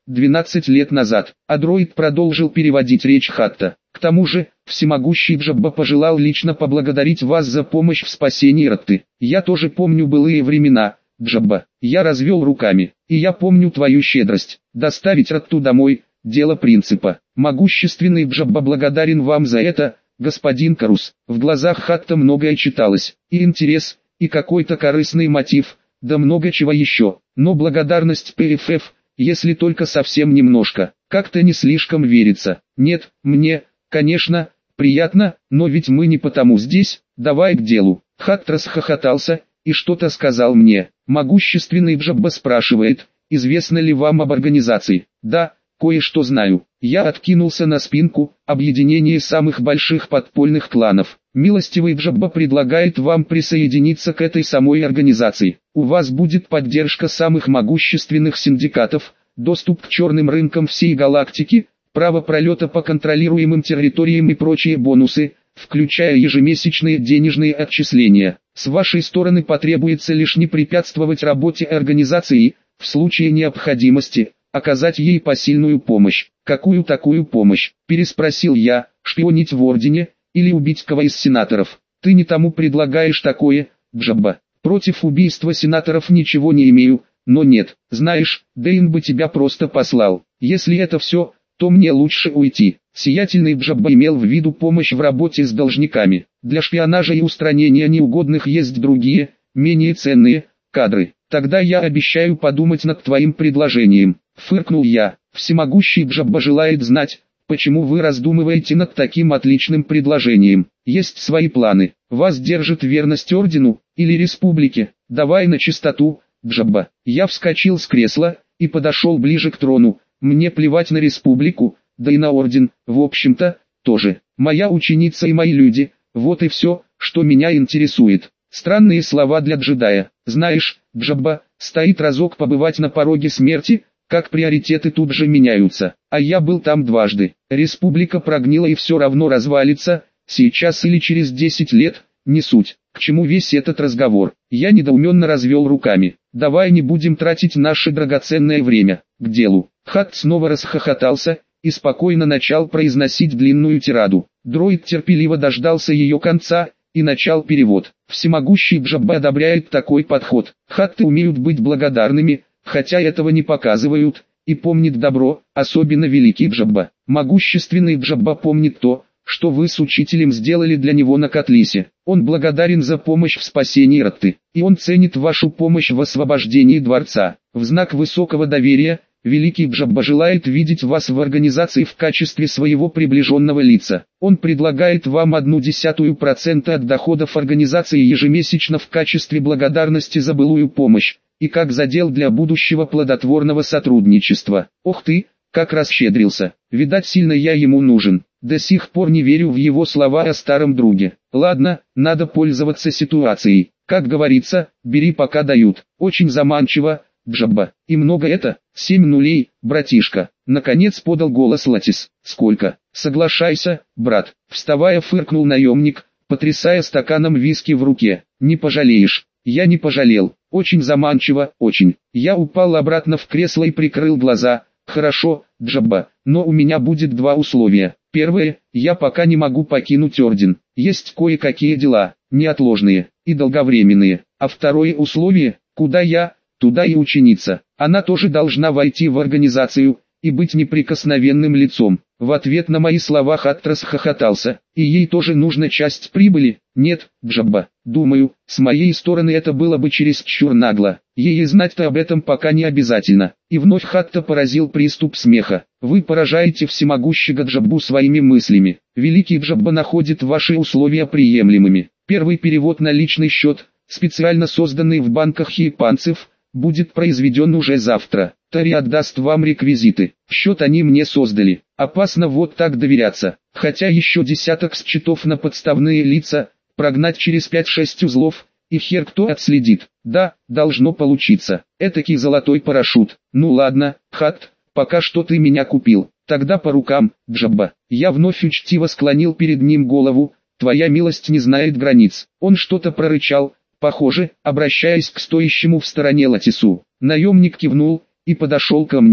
двенадцать лет назад. А дроид продолжил переводить речь Хатта. К тому же, всемогущий Джабба пожелал лично поблагодарить вас за помощь в спасении Ратты. Я тоже помню былые времена, Джабба. Я развел руками. И я помню твою щедрость. Доставить Ратту домой – дело принципа. Могущественный Джабба благодарен вам за это, господин Карус. В глазах Хатта многое читалось. И интерес, и какой-то корыстный мотив, да много чего еще. Но благодарность пэ эф эф, если только совсем немножко, как-то не слишком верится. Нет, мне, конечно, приятно, но ведь мы не потому здесь, давай к делу. Хатт расхохотался и что-то сказал мне. Могущественный Джабба спрашивает, известно ли вам об организации? Да, кое-что знаю. Я откинулся на спинку, объединение самых больших подпольных кланов. Милостивый Джабба предлагает вам присоединиться к этой самой организации. У вас будет поддержка самых могущественных синдикатов, доступ к черным рынкам всей галактики, право пролета по контролируемым территориям и прочие бонусы, включая ежемесячные денежные отчисления. С вашей стороны потребуется лишь не препятствовать работе организации, в случае необходимости, оказать ей посильную помощь. «Какую такую помощь?» – переспросил я. «Шпионить в Ордене, или убить кого из сенаторов? Ты не тому предлагаешь такое, Джабба. Против убийства сенаторов ничего не имею, но нет, знаешь, Дэйн бы тебя просто послал. Если это все, то мне лучше уйти». Сиятельный Джабба имел в виду помощь в работе с должниками. Для шпионажа и устранения неугодных есть другие, менее ценные, кадры. «Тогда я обещаю подумать над твоим предложением», — фыркнул я. «Всемогущий Джабба желает знать, почему вы раздумываете над таким отличным предложением. Есть свои планы. Вас держит верность Ордену, или Республике? Давай на чистоту, Джабба». Я вскочил с кресла и подошел ближе к трону. Мне плевать на Республику, да и на Орден, в общем-то, тоже. Моя ученица и мои люди, вот и все, что меня интересует. Странные слова для джедая. Знаешь, Джабба, стоит разок побывать на пороге смерти, как приоритеты тут же меняются. А я был там дважды. Республика прогнила и все равно развалится, сейчас или через десять лет, не суть. К чему весь этот разговор? Я недоуменно развел руками. Давай не будем тратить наше драгоценное время. К делу. Хатт снова расхохотался и спокойно начал произносить длинную тираду. Дроид терпеливо дождался ее конца и начал перевод. Всемогущий Джабба одобряет такой подход. Хатты умеют быть благодарными, хотя этого не показывают, и помнит добро, особенно великий Джабба. Могущественный Джабба помнит то, что вы с учителем сделали для него на Котлисе. Он благодарен за помощь в спасении Ратты, и он ценит вашу помощь в освобождении дворца. В знак высокого доверия, великий Джабба желает видеть вас в организации в качестве своего приближенного лица. Он предлагает вам одну десятую процента от доходов организации ежемесячно в качестве благодарности за былую помощь, и как задел для будущего плодотворного сотрудничества. Ох ты, как расщедрился. Видать, сильно я ему нужен. До сих пор не верю в его слова о старом друге. Ладно, надо пользоваться ситуацией. Как говорится, бери пока дают. Очень заманчиво, Джабба. И много это? Семь нулей, братишка. Наконец подал голос Латис. Сколько? Соглашайся, брат. Вставая, фыркнул наемник, потрясая стаканом виски в руке. Не пожалеешь. Я не пожалел. Очень заманчиво, очень. Я упал обратно в кресло и прикрыл глаза. Хорошо, Джабба, но у меня будет два условия. Первое, я пока не могу покинуть Орден. Есть кое-какие дела, неотложные и долговременные. А второе условие, куда я, туда и ученица. Она тоже должна войти в организацию и быть неприкосновенным лицом. В ответ на мои слова Хатт расхохотался. И ей тоже нужна часть прибыли? Нет, Джабба. Думаю, с моей стороны это было бы чересчур нагло. Ей знать-то об этом пока не обязательно. И вновь Хатта поразил приступ смеха. Вы поражаете всемогущего Джаббу своими мыслями. Великий Джабба находит ваши условия приемлемыми. Первый перевод на личный счет, специально созданный в банках хипанцев, будет произведен уже завтра. Тари отдаст вам реквизиты. Счет они мне создали. Опасно вот так доверяться. Хотя еще десяток счетов на подставные лица, прогнать через пять-шесть узлов, и хер кто отследит. Да, должно получиться. Этакий золотой парашют. Ну ладно, Хатт, пока что ты меня купил. Тогда по рукам, Джабба. Я вновь учтиво склонил перед ним голову. Твоя милость не знает границ. Он что-то прорычал, похоже, обращаясь к стоящему в стороне Латису. Наемник кивнул и подошел ко мне.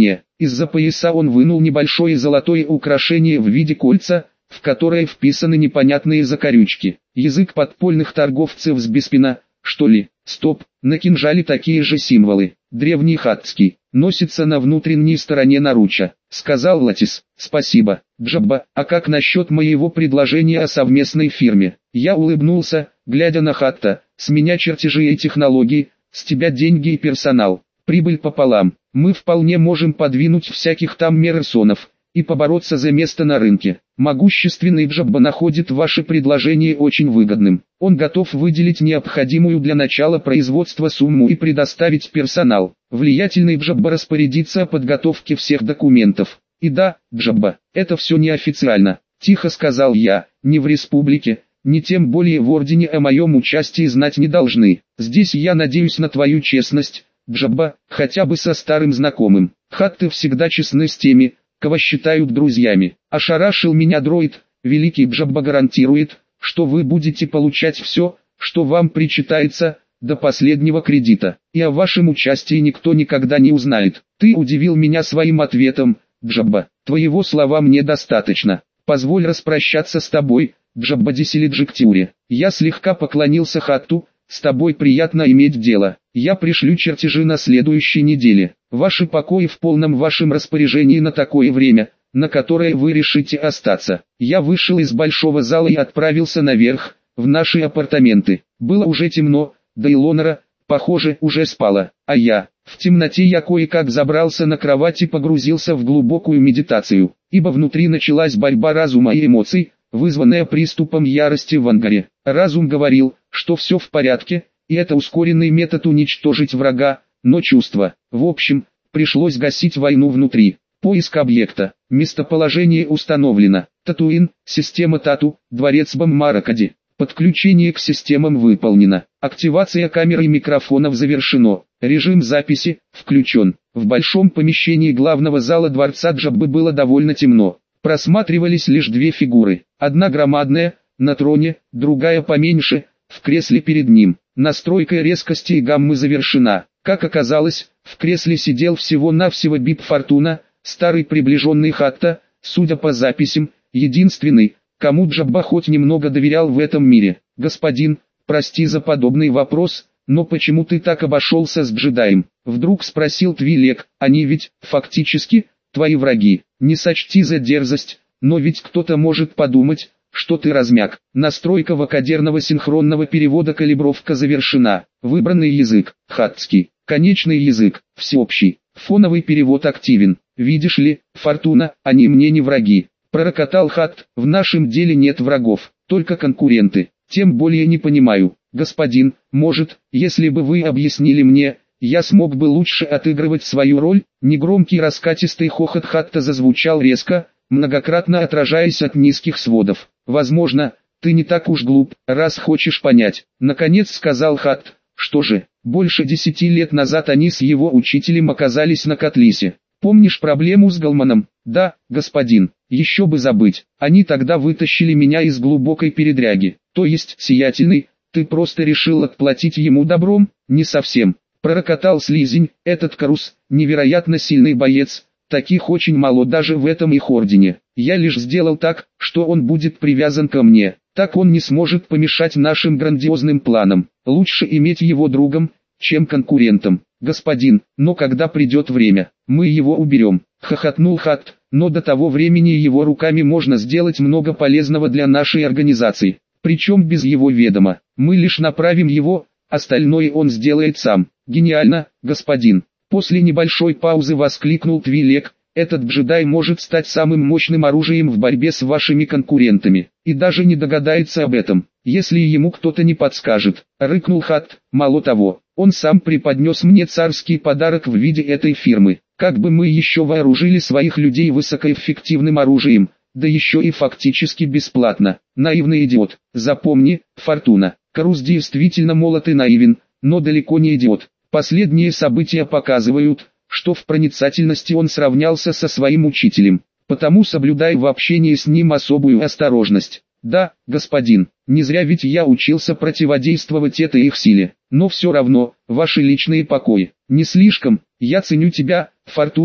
Из-за пояса он вынул небольшое золотое украшение в виде кольца, в которое вписаны непонятные закорючки. Язык подпольных торговцев с Беспина, что ли? Стоп, на кинжале такие же символы. Древний хаттский, носится на внутренней стороне наруча, сказал Латис. Спасибо, Джабба, а как насчет моего предложения о совместной фирме? Я улыбнулся, глядя на Хатта. С меня чертежи и технологии, с тебя деньги и персонал. Прибыль пополам. Мы вполне можем подвинуть всяких там мерсонов и побороться за место на рынке. Могущественный Джабба находит ваше предложение очень выгодным. Он готов выделить необходимую для начала производства сумму и предоставить персонал. Влиятельный Джабба распорядится о подготовке всех документов. И да, Джабба, это все неофициально, тихо сказал я, ни в республике, ни тем более в ордене о моем участии знать не должны. Здесь я надеюсь на твою честность, Джабба, хотя бы со старым знакомым. Хатты всегда честны с теми, кого считают друзьями. Ошарашил меня дроид. Великий Джабба гарантирует, что вы будете получать все, что вам причитается, до последнего кредита. И о вашем участии никто никогда не узнает. Ты удивил меня своим ответом, Джабба. Твоего слова мне достаточно. Позволь распрощаться с тобой, Джабба Диселиджиктюре. Я слегка поклонился Хатту. С тобой приятно иметь дело. Я пришлю чертежи на следующей неделе. Ваши покои в полном вашем распоряжении на такое время, на которое вы решите остаться. Я вышел из большого зала и отправился наверх, в наши апартаменты. Было уже темно, да и Лонора, похоже, уже спала. А я, в темноте я кое-как забрался на кровать и погрузился в глубокую медитацию, ибо внутри началась борьба разума и эмоций, вызванная приступом ярости в ангаре. Разум говорил, что все в порядке, и это ускоренный метод уничтожить врага, но чувства. В общем, пришлось гасить войну внутри. Поиск объекта. Местоположение установлено. Татуин, система Тату, дворец Баммаракади. Подключение к системам выполнено. Активация камеры и микрофонов завершено. Режим записи включен. В большом помещении главного зала дворца Джаббы было довольно темно. Просматривались лишь две фигуры. Одна громадная, на троне, другая поменьше, в кресле перед ним. Настройка резкости и гаммы завершена. Как оказалось, в кресле сидел всего-навсего Бип Фортуна, старый приближенный Хатта, судя по записям, единственный, кому Джабба хоть немного доверял в этом мире. «Господин, прости за подобный вопрос, но почему ты так обошелся с джедаем?» Вдруг спросил Твилек. «Они ведь, фактически, твои враги. Не сочти за дерзость, но ведь кто-то может подумать, что ты размяк». Настройка вокадерного синхронного перевода калибровка завершена. Выбранный язык, хаттский. Конечный язык, всеобщий. Фоновый перевод активен. «Видишь ли, Фортуна, они мне не враги», — пророкотал Хатт. «В нашем деле нет врагов, только конкуренты. Тем более не понимаю, господин, может, если бы вы объяснили мне, я смог бы лучше отыгрывать свою роль». Негромкий раскатистый хохот Хатта зазвучал резко, многократно отражаясь от низких сводов. «Возможно, ты не так уж глуп, раз хочешь понять», — наконец сказал Хатт. «Что же, больше десяти лет назад они с его учителем оказались на Котлисе. Помнишь проблему с Галманом?» «Да, господин, еще бы забыть. Они тогда вытащили меня из глубокой передряги». «То есть, сиятельный, ты просто решил отплатить ему добром?» «Не совсем», — пророкотал Слизень. «Этот Карус, невероятно сильный боец, таких очень мало даже в этом их ордене. Я лишь сделал так, что он будет привязан ко мне. Так он не сможет помешать нашим грандиозным планам. Лучше иметь его другом, чем конкурентом, господин, но когда придет время, мы его уберем», — хохотнул Хатт. «Но до того времени его руками можно сделать много полезного для нашей организации, причем без его ведома. Мы лишь направим его, остальное он сделает сам». «Гениально, господин», — после небольшой паузы воскликнул Твилек. «Этот джедай может стать самым мощным оружием в борьбе с вашими конкурентами, и даже не догадается об этом, если ему кто-то не подскажет», — рыкнул Хатт. «Мало того, он сам преподнес мне царский подарок в виде этой фирмы. Как бы мы еще вооружили своих людей высокоэффективным оружием, да еще и фактически бесплатно. Наивный идиот. Запомни, Фортуна, Карус действительно молод и наивен, но далеко не идиот. Последние события показывают, что в проницательности он сравнялся со своим учителем, потому соблюдай в общении с ним особую осторожность». «Да, господин, не зря ведь я учился противодействовать этой их силе, но все равно, ваши личные покои, не слишком, я ценю тебя, Фортуна,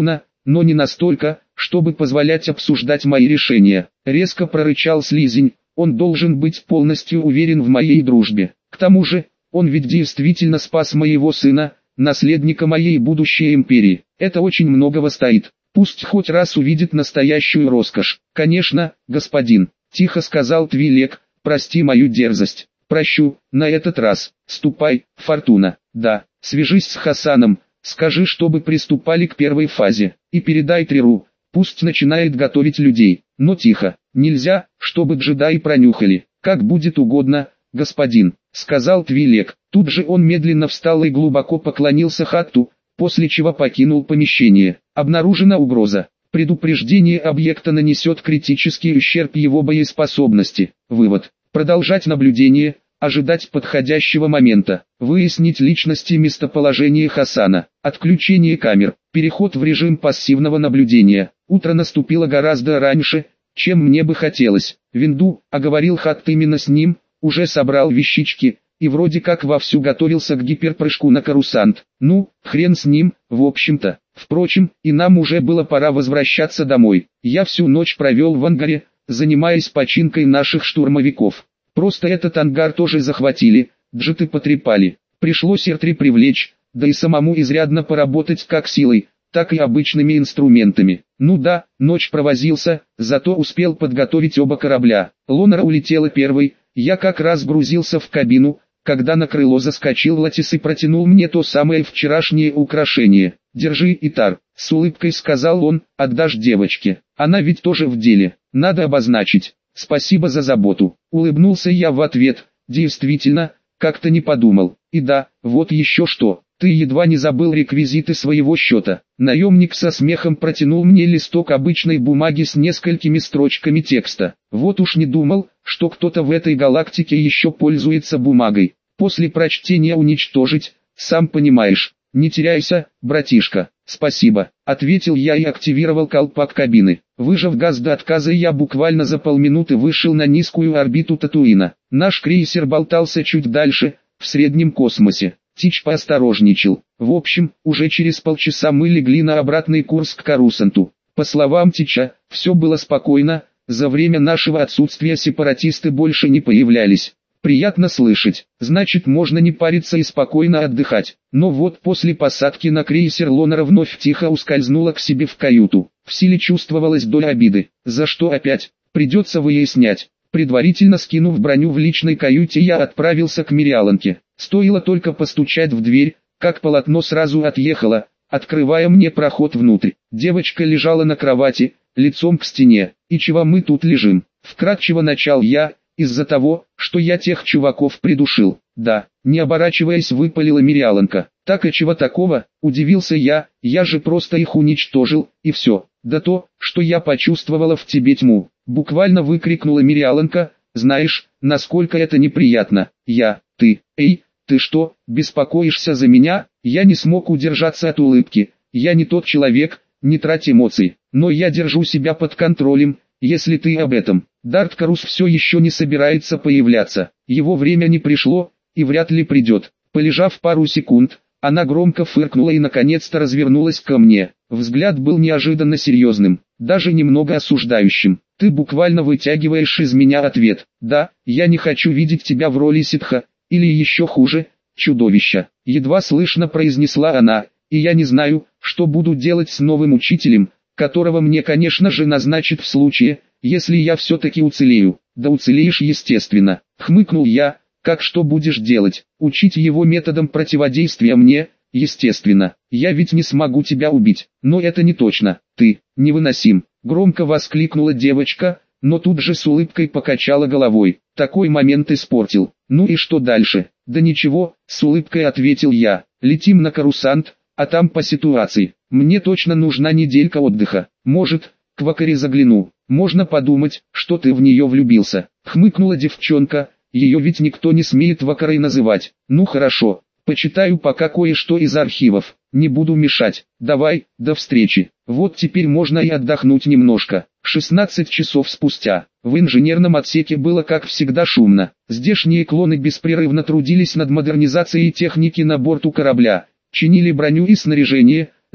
но не настолько, чтобы позволять обсуждать мои решения. Резко прорычал слизень, он должен быть полностью уверен в моей дружбе. К тому же, он ведь действительно спас моего сына, наследника моей будущей империи. Это очень многого стоит. Пусть хоть раз увидит настоящую роскошь. Конечно, господин, тихо сказал Твилек, прости мою дерзость. Прощу, на этот раз. Ступай, Фортуна. Да, свяжись с Хасаном, скажи, чтобы приступали к первой фазе. И передай Триру, пусть начинает готовить людей. Но тихо, нельзя, чтобы джедаи пронюхали. Как будет угодно, господин, сказал Твилек. Тут же он медленно встал и глубоко поклонился Хатту, после чего покинул помещение. Обнаружена угроза. Предупреждение объекта нанесет критический ущерб его боеспособности. Вывод. Продолжать наблюдение, ожидать подходящего момента, выяснить личность и местоположение Хасана, отключение камер, переход в режим пассивного наблюдения. Утро наступило гораздо раньше, чем мне бы хотелось. Винду, а говорил Хатт именно с ним, уже собрал вещички, и вроде как вовсю готовился к гиперпрыжку на Корусант. Ну, хрен с ним, в общем-то. Впрочем, и нам уже было пора возвращаться домой. Я всю ночь провел в ангаре, занимаясь починкой наших штурмовиков. Просто этот ангар тоже захватили, джеты потрепали. Пришлось эр три привлечь, да и самому изрядно поработать как силой, так и обычными инструментами. Ну да, ночь провозился, зато успел подготовить оба корабля. Лонара улетела первой, я как раз грузился в кабину, когда на крыло заскочил Латис и протянул мне то самое вчерашнее украшение. «Держи, Итар», — с улыбкой сказал он, — «отдашь девочке, она ведь тоже в деле, надо обозначить, спасибо за заботу». Улыбнулся я в ответ, действительно, как-то не подумал. И да, вот еще что, ты едва не забыл реквизиты своего счета. Наемник со смехом протянул мне листок обычной бумаги с несколькими строчками текста. Вот уж не думал, что кто-то в этой галактике еще пользуется бумагой. После прочтения уничтожить, сам понимаешь. «Не теряйся, братишка, спасибо», — ответил я и активировал колпак кабины. Выжав газ до отказа, я буквально за полминуты вышел на низкую орбиту Татуина. Наш крейсер болтался чуть дальше, в среднем космосе. Тич поосторожничал. В общем, уже через полчаса мы легли на обратный курс к Корусанту. По словам Тича, все было спокойно, за время нашего отсутствия сепаратисты больше не появлялись. Приятно слышать, значит можно не париться и спокойно отдыхать. Но вот после посадки на крейсер Лонара вновь тихо ускользнула к себе в каюту. В силе чувствовалась доля обиды. За что опять? Придется выяснять. Предварительно скинув броню в личной каюте, я отправился к Мириаланке. Стоило только постучать в дверь, как полотно сразу отъехало, открывая мне проход внутрь. Девочка лежала на кровати, лицом к стене. «И чего мы тут лежим?» Вкратчиво начал я. «Из-за того, что я тех чуваков придушил». «Да», не оборачиваясь, выпалила Мириаланка. «Так и чего такого?» – удивился я, «я же просто их уничтожил, и все». «Да то, что я почувствовала в тебе тьму», – буквально выкрикнула Мириаланка, «знаешь, насколько это неприятно». «Я, ты, эй, ты что, беспокоишься за меня?» Я не смог удержаться от улыбки. «Я не тот человек, не трать эмоций, но я держу себя под контролем, если ты об этом». Дарт Карус все еще не собирается появляться, его время не пришло, и вряд ли придет. Полежав пару секунд, она громко фыркнула и наконец-то развернулась ко мне. Взгляд был неожиданно серьезным, даже немного осуждающим. «Ты буквально вытягиваешь из меня ответ. Да, я не хочу видеть тебя в роли ситха, или еще хуже, чудовища», едва слышно произнесла она, «и я не знаю, что буду делать с новым учителем, которого мне, конечно же, назначат в случае, если я все-таки уцелею». «Да уцелеешь, естественно», — хмыкнул я. «Как что будешь делать? Учить его методом противодействия мне? Естественно. Я ведь не смогу тебя убить». «Но это не точно. Ты невыносим», — громко воскликнула девочка, но тут же с улыбкой покачала головой. «Такой момент испортил. Ну и что дальше?» «Да ничего», — с улыбкой ответил я. «Летим на Корусант, а там по ситуации. Мне точно нужна неделька отдыха. Может, к Вакаре загляну. Можно подумать, что ты в нее влюбился», — хмыкнула девчонка. «Ее ведь никто не смеет Вакарой называть». «Ну хорошо, почитаю пока кое-что из архивов. Не буду мешать. Давай, до встречи». Вот теперь можно и отдохнуть немножко. шестнадцать часов спустя. В инженерном отсеке было как всегда шумно. Здешние клоны беспрерывно трудились над модернизацией техники на борту корабля. Чинили броню и снаряжение,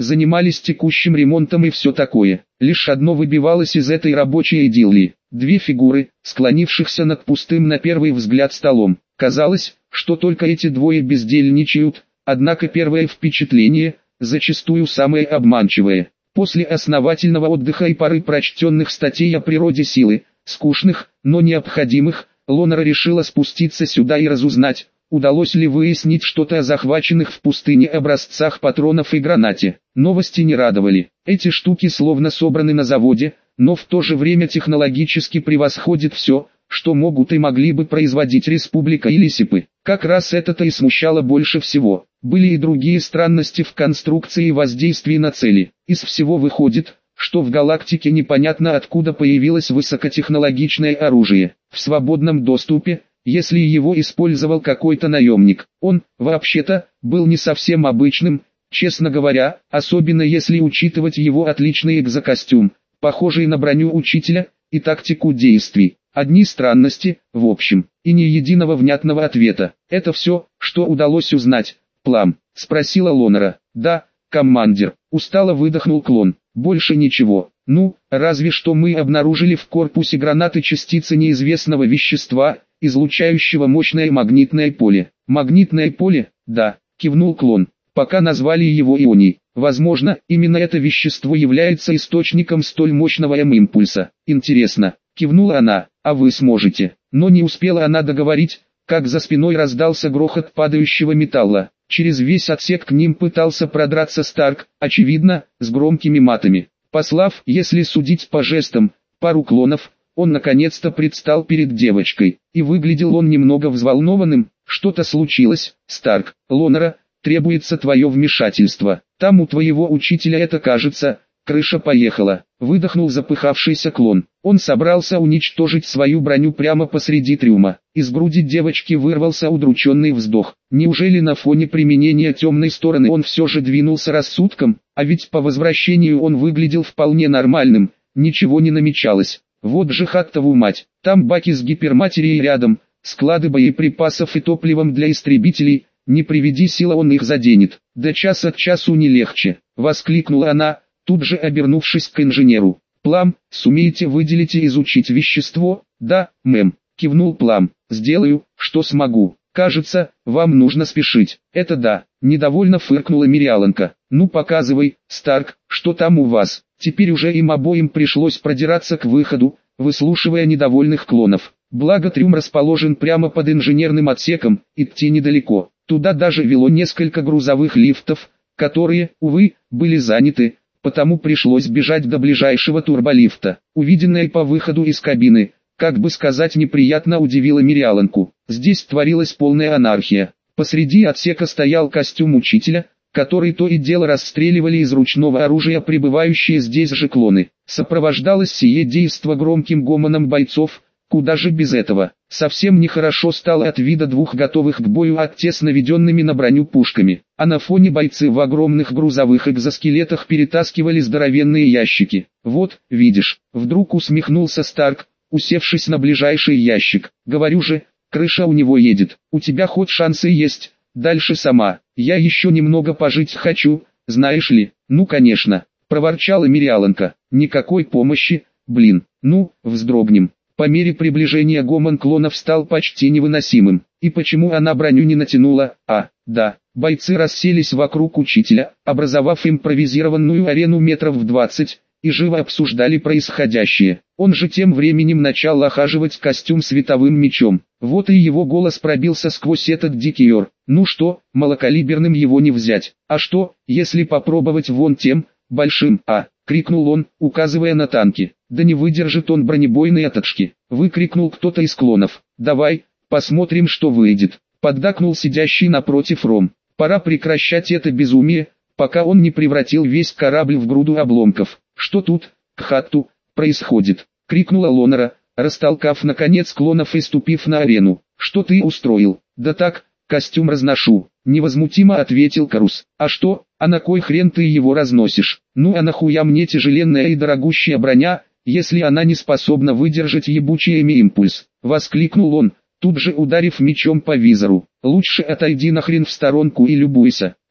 занимались текущим ремонтом и все такое. Лишь одно выбивалось из этой рабочей идиллии. Две фигуры, склонившихся над пустым на первый взгляд столом. Казалось, что только эти двое бездельничают, однако первое впечатление, зачастую самое обманчивое. После основательного отдыха и пары прочтенных статей о природе силы, скучных, но необходимых, Лонера решила спуститься сюда и разузнать, удалось ли выяснить что-то о захваченных в пустыне образцах патронов и гранате. Новости не радовали. Эти штуки словно собраны на заводе, но в то же время технологически превосходит все, что могут и могли бы производить Республика или Сипы. Как раз это-то и смущало больше всего. Были и другие странности в конструкции и воздействии на цели. Из всего выходит, что в галактике непонятно откуда появилось высокотехнологичное оружие. В свободном доступе, если его использовал какой-то наемник. Он, вообще-то, был не совсем обычным, честно говоря, особенно если учитывать его отличный экзокостюм, похожий на броню учителя, и тактику действий. Одни странности, в общем, и ни единого внятного ответа. «Это все, что удалось узнать, Плам?» — спросила Лонера. «Да, командир», — устало выдохнул клон. «Больше ничего. Ну, разве что мы обнаружили в корпусе гранаты частицы неизвестного вещества, излучающего мощное магнитное поле». «Магнитное поле?» «Да», — кивнул клон. «Пока назвали его ионий. Возможно, именно это вещество является источником столь мощного М-импульса. Интересно», — кивнула она. «А вы сможете?» Но не успела она договорить, как за спиной раздался грохот падающего металла. Через весь отсек к ним пытался продраться Старк, очевидно, с громкими матами. Послав, если судить по жестам, пару клонов, он наконец-то предстал перед девочкой. И выглядел он немного взволнованным. «Что-то случилось, Старк, Лонера, требуется твое вмешательство. Там у твоего учителя это, кажется, крыша поехала», — выдохнул запыхавшийся клон. Он собрался уничтожить свою броню прямо посреди трюма. Из груди девочки вырвался удрученный вздох. Неужели на фоне применения темной стороны он все же двинулся рассудком? А ведь по возвращению он выглядел вполне нормальным, ничего не намечалось. Вот же хаттову мать, там баки с гиперматерией рядом, склады боеприпасов и топливом для истребителей, не приведи сила он их заденет. Да час от часу не легче, воскликнула она, тут же обернувшись к инженеру. «Плам, сумеете выделить и изучить вещество?» «Да, мэм», кивнул Плам. «Сделаю, что смогу. Кажется, вам нужно спешить». «Это да», недовольно фыркнула Мириаланка. «Ну показывай, Старк, что там у вас?» Теперь уже им обоим пришлось продираться к выходу, выслушивая недовольных клонов. Благо трюм расположен прямо под инженерным отсеком, идти недалеко. Туда даже вело несколько грузовых лифтов, которые, увы, были заняты, потому пришлось бежать до ближайшего турболифта. Увиденное по выходу из кабины, как бы сказать, неприятно удивило Мириаланку. Здесь творилась полная анархия. Посреди отсека стоял костюм учителя, который то и дело расстреливали из ручного оружия прибывающие здесь же клоны. Сопровождалось сие действо громким гомоном бойцов, куда же без этого. Совсем нехорошо стало от вида двух готовых к бою аттес наведенными на броню пушками, а на фоне бойцы в огромных грузовых экзоскелетах перетаскивали здоровенные ящики. «Вот, видишь», вдруг усмехнулся Старк, усевшись на ближайший ящик. «Говорю же, крыша у него едет, у тебя хоть шансы есть, дальше сама, я еще немного пожить хочу, знаешь ли». «Ну конечно», проворчала Мириаланка, «никакой помощи, блин, ну, вздрогнем». По мере приближения гомон клонов стал почти невыносимым. И почему она броню не натянула? А, да, бойцы расселись вокруг учителя, образовав импровизированную арену метров в двадцать, и живо обсуждали происходящее. Он же тем временем начал охаживать костюм световым мечом. Вот и его голос пробился сквозь этот дикий ор. «Ну что, малокалиберным его не взять. А что, если попробовать вон тем, большим, а?» — крикнул он, указывая на танки. «Да не выдержит он бронебойной атачки!» — выкрикнул кто-то из клонов. «Давай, посмотрим, что выйдет!» — поддакнул сидящий напротив Ром. «Пора прекращать это безумие, пока он не превратил весь корабль в груду обломков». «Что тут, Кхатту, происходит?» — крикнула Лонера, растолкав наконец клонов и ступив на арену. «Что ты устроил?» «Да так, костюм разношу», — невозмутимо ответил Карус. «А что, а на кой хрен ты его разносишь?» «Ну а нахуя мне тяжеленная и дорогущая броня, если она не способна выдержать ебучий М-импульс?» — воскликнул он, тут же ударив мечом по визору. «Лучше отойди нахрен в сторонку и любуйся». «Эй,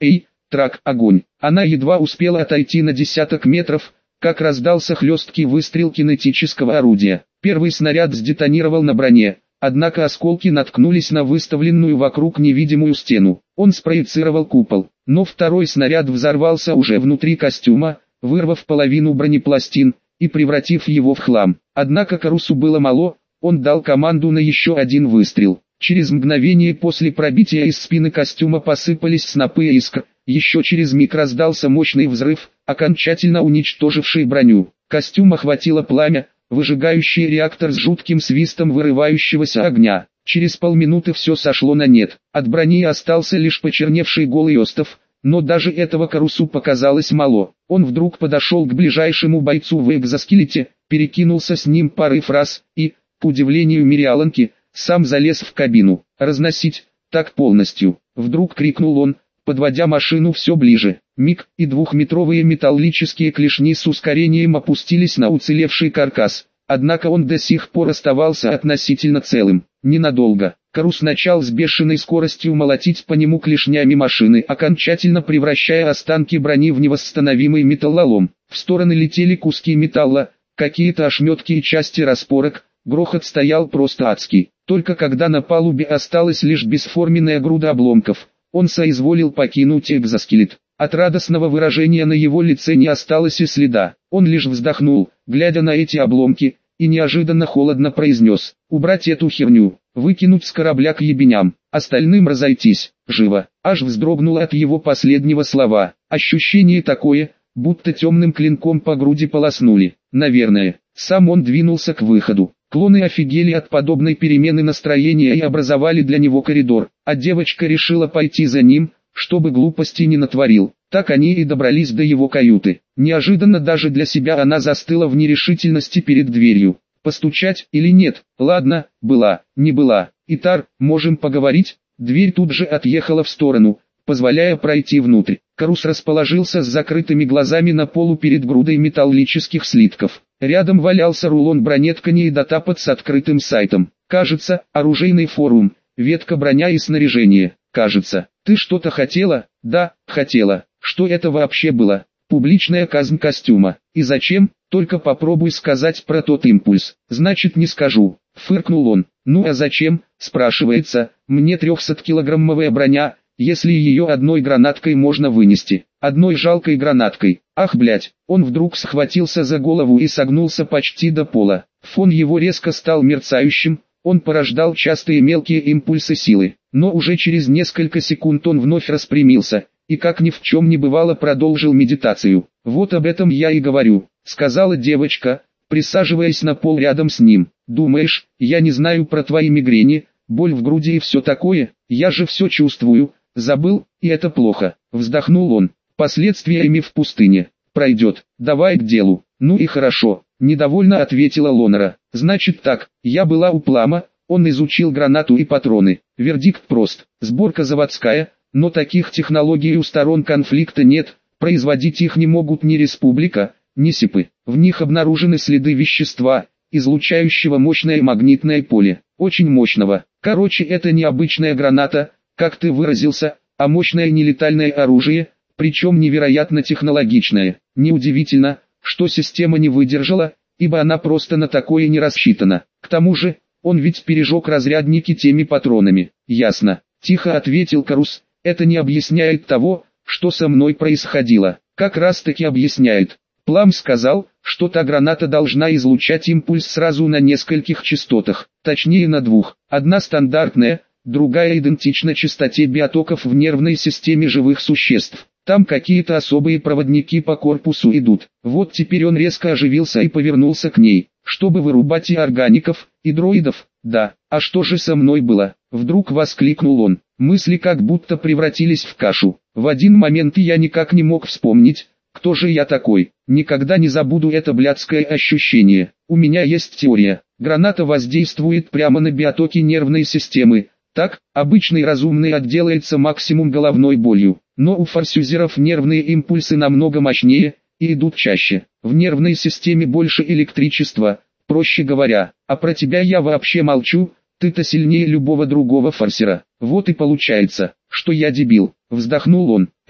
трак, огонь. Она едва успела отойти на десяток метров, как раздался хлесткий выстрел кинетического орудия. Первый снаряд сдетонировал на броне, однако осколки наткнулись на выставленную вокруг невидимую стену. Он спроецировал купол, но второй снаряд взорвался уже внутри костюма, вырвав половину бронепластин и превратив его в хлам. Однако Карусу было мало, он дал команду на еще один выстрел. Через мгновение после пробития из спины костюма посыпались снопы искр, еще через миг раздался мощный взрыв, окончательно уничтоживший броню. Костюм охватило пламя, выжигающий реактор с жутким свистом вырывающегося огня. Через полминуты все сошло на нет, от брони остался лишь почерневший голый остов, но даже этого Карусу показалось мало. Он вдруг подошел к ближайшему бойцу в экзоскелете, перекинулся с ним парой фраз и, к удивлению Мириаланки, сам залез в кабину. «Разносить, так полностью!» — вдруг крикнул он, подводя машину все ближе. Миг, и двухметровые металлические клешни с ускорением опустились на уцелевший каркас. Однако он до сих пор оставался относительно целым. Ненадолго. Карус начал с бешеной скоростью молотить по нему клешнями машины, окончательно превращая останки брони в невосстановимый металлолом. В стороны летели куски металла, какие-то ошметки и части распорок. Грохот стоял просто адский. Только когда на палубе осталась лишь бесформенная груда обломков, он соизволил покинуть экзоскелет. От радостного выражения на его лице не осталось и следа. Он лишь вздохнул, глядя на эти обломки, и неожиданно холодно произнес: «Убрать эту херню, выкинуть с корабля к ебеням, остальным разойтись, живо». Аж вздрогнуло от его последнего слова. Ощущение такое, будто темным клинком по груди полоснули. Наверное, сам он двинулся к выходу. Клоны офигели от подобной перемены настроения и образовали для него коридор, а девочка решила пойти за ним, чтобы глупости не натворил. Так они и добрались до его каюты. Неожиданно даже для себя она застыла в нерешительности перед дверью. Постучать или нет? Ладно, была, не была. Итар, можем поговорить? Дверь тут же отъехала в сторону, позволяя пройти внутрь. Карус расположился с закрытыми глазами на полу перед грудой металлических слитков. Рядом валялся рулон бронеткани и датапад с открытым сайтом. Кажется, оружейный форум, ветка броня и снаряжение. Кажется, ты что-то хотела? Да, хотела. Что это вообще было? Публичная казнь костюма. И зачем? Только попробуй сказать про тот импульс. Значит, не скажу. Фыркнул он. Ну а зачем, спрашивается, мне трехсоткилограммовая броня, если ее одной гранаткой можно вынести? Одной жалкой гранаткой. Ах, блять! Он вдруг схватился за голову и согнулся почти до пола. Фон его резко стал мерцающим, он порождал частые мелкие импульсы силы. Но уже через несколько секунд он вновь распрямился, и как ни в чем не бывало продолжил медитацию. «Вот об этом я и говорю», — сказала девочка, присаживаясь на пол рядом с ним. «Думаешь, я не знаю про твои мигрени, боль в груди и все такое? Я же все чувствую, забыл, и это плохо», — вздохнул он. «Последствиями в пустыне. Пройдет, давай к делу». «Ну и хорошо», — недовольно ответила Лонера. «Значит так, я была у Плама». Он изучил гранату и патроны. Вердикт прост. Сборка заводская, но таких технологий у сторон конфликта нет, производить их не могут ни республика, ни СИПы. В них обнаружены следы вещества, излучающего мощное магнитное поле. Очень мощного. Короче, это не обычная граната, как ты выразился, а мощное нелетальное оружие, причем невероятно технологичное. Неудивительно, что система не выдержала, ибо она просто на такое не рассчитана. К тому же, он ведь пережег разрядники теми патронами. Ясно, тихо ответил Карус. Это не объясняет того, что со мной происходило. Как раз таки объясняет. Плам сказал, что та граната должна излучать импульс сразу на нескольких частотах, точнее на двух. Одна стандартная, другая идентична частоте биотоков в нервной системе живых существ. Там какие-то особые проводники по корпусу идут. Вот теперь он резко оживился и повернулся к ней, чтобы вырубать и органиков, и дроидов. Да, а что же со мной было? Вдруг воскликнул он. Мысли как будто превратились в кашу. В один момент я никак не мог вспомнить, кто же я такой. Никогда не забуду это блядское ощущение. У меня есть теория. Граната воздействует прямо на биотоки нервной системы. Так, обычный разумный отделается максимум головной болью. Но у форсюзеров нервные импульсы намного мощнее, и идут чаще. В нервной системе больше электричества, проще говоря. А про тебя я вообще молчу, ты-то сильнее любого другого форсера. Вот и получается, что я дебил. Вздохнул он.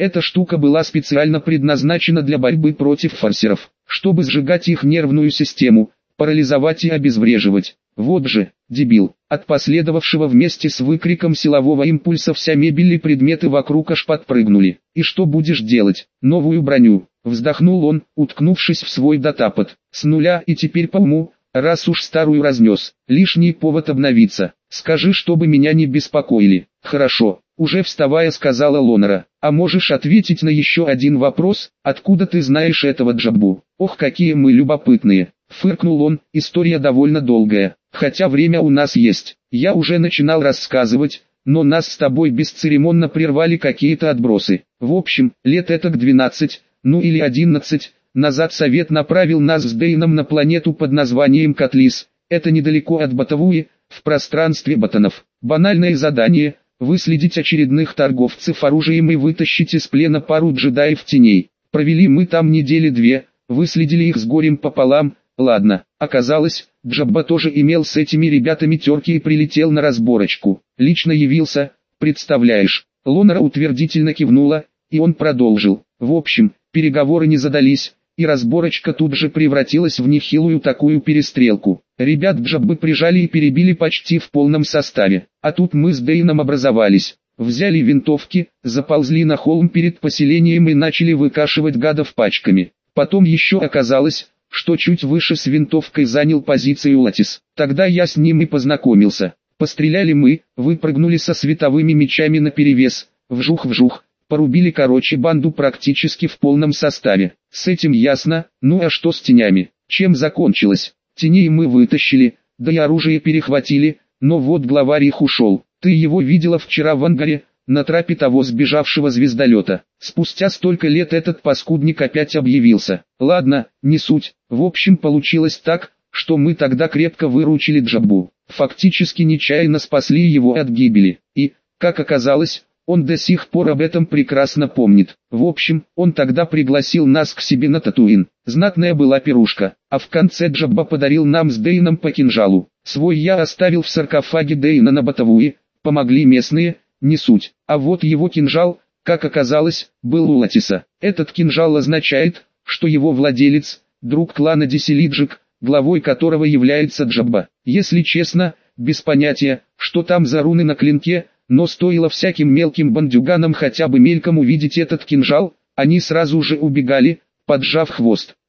Эта штука была специально предназначена для борьбы против форсеров, чтобы сжигать их нервную систему, парализовать и обезвреживать. Вот же, дебил. От последовавшего вместе с выкриком силового импульса вся мебель и предметы вокруг аж подпрыгнули. «И что будешь делать? Новую броню?» Вздохнул он, уткнувшись в свой датапад. «С нуля и теперь по уму, раз уж старую разнес. Лишний повод обновиться. Скажи, чтобы меня не беспокоили». «Хорошо», уже вставая сказала Лонера. «А можешь ответить на еще один вопрос? Откуда ты знаешь этого Джаббу?» «Ох, какие мы любопытные!» Фыркнул он. «История довольно долгая, хотя время у нас есть. Я уже начинал рассказывать, но нас с тобой бесцеремонно прервали какие-то отбросы. В общем, лет этак двенадцать, ну или одиннадцать, назад Совет направил нас с Дейном на планету под названием Котлис. Это недалеко от Батавуи, в пространстве Батанов. Банальное задание – выследить очередных торговцев оружием и вытащить из плена пару джедаев теней. Провели мы там недели две, выследили их с горем пополам. Ладно, оказалось, Джабба тоже имел с этими ребятами терки и прилетел на разборочку. Лично явился, представляешь?» Лонера утвердительно кивнула, и он продолжил. «В общем, переговоры не задались, и разборочка тут же превратилась в нехилую такую перестрелку. Ребят Джаббы прижали и перебили почти в полном составе, а тут мы с Дейном образовались. Взяли винтовки, заползли на холм перед поселением и начали выкашивать гадов пачками. Потом еще оказалось, что чуть выше с винтовкой занял позицию Латис. Тогда я с ним и познакомился. Постреляли мы, выпрыгнули со световыми мечами наперевес, вжух-вжух, порубили короче банду практически в полном составе. С этим ясно. Ну а что с тенями? Чем закончилось? Теней мы вытащили, да и оружие перехватили, но вот главарь их ушел. Ты его видела вчера в ангаре, на трапе того сбежавшего звездолета. Спустя столько лет этот паскудник опять объявился. Ладно, не суть. В общем, получилось так, что мы тогда крепко выручили Джаббу. Фактически нечаянно спасли его от гибели. И, как оказалось, он до сих пор об этом прекрасно помнит. В общем, он тогда пригласил нас к себе на Татуин. Знатная была пирушка. А в конце Джабба подарил нам с Дейном по кинжалу. Свой я оставил в саркофаге Дейна на Батавуи. Помогли местные. Не суть. А вот его кинжал, как оказалось, был у Латиса. Этот кинжал означает, что его владелец, друг клана Диселиджик, главой которого является Джабба. Если честно, без понятия, что там за руны на клинке, но стоило всяким мелким бандюганам хотя бы мельком увидеть этот кинжал, они сразу же убегали, поджав хвост.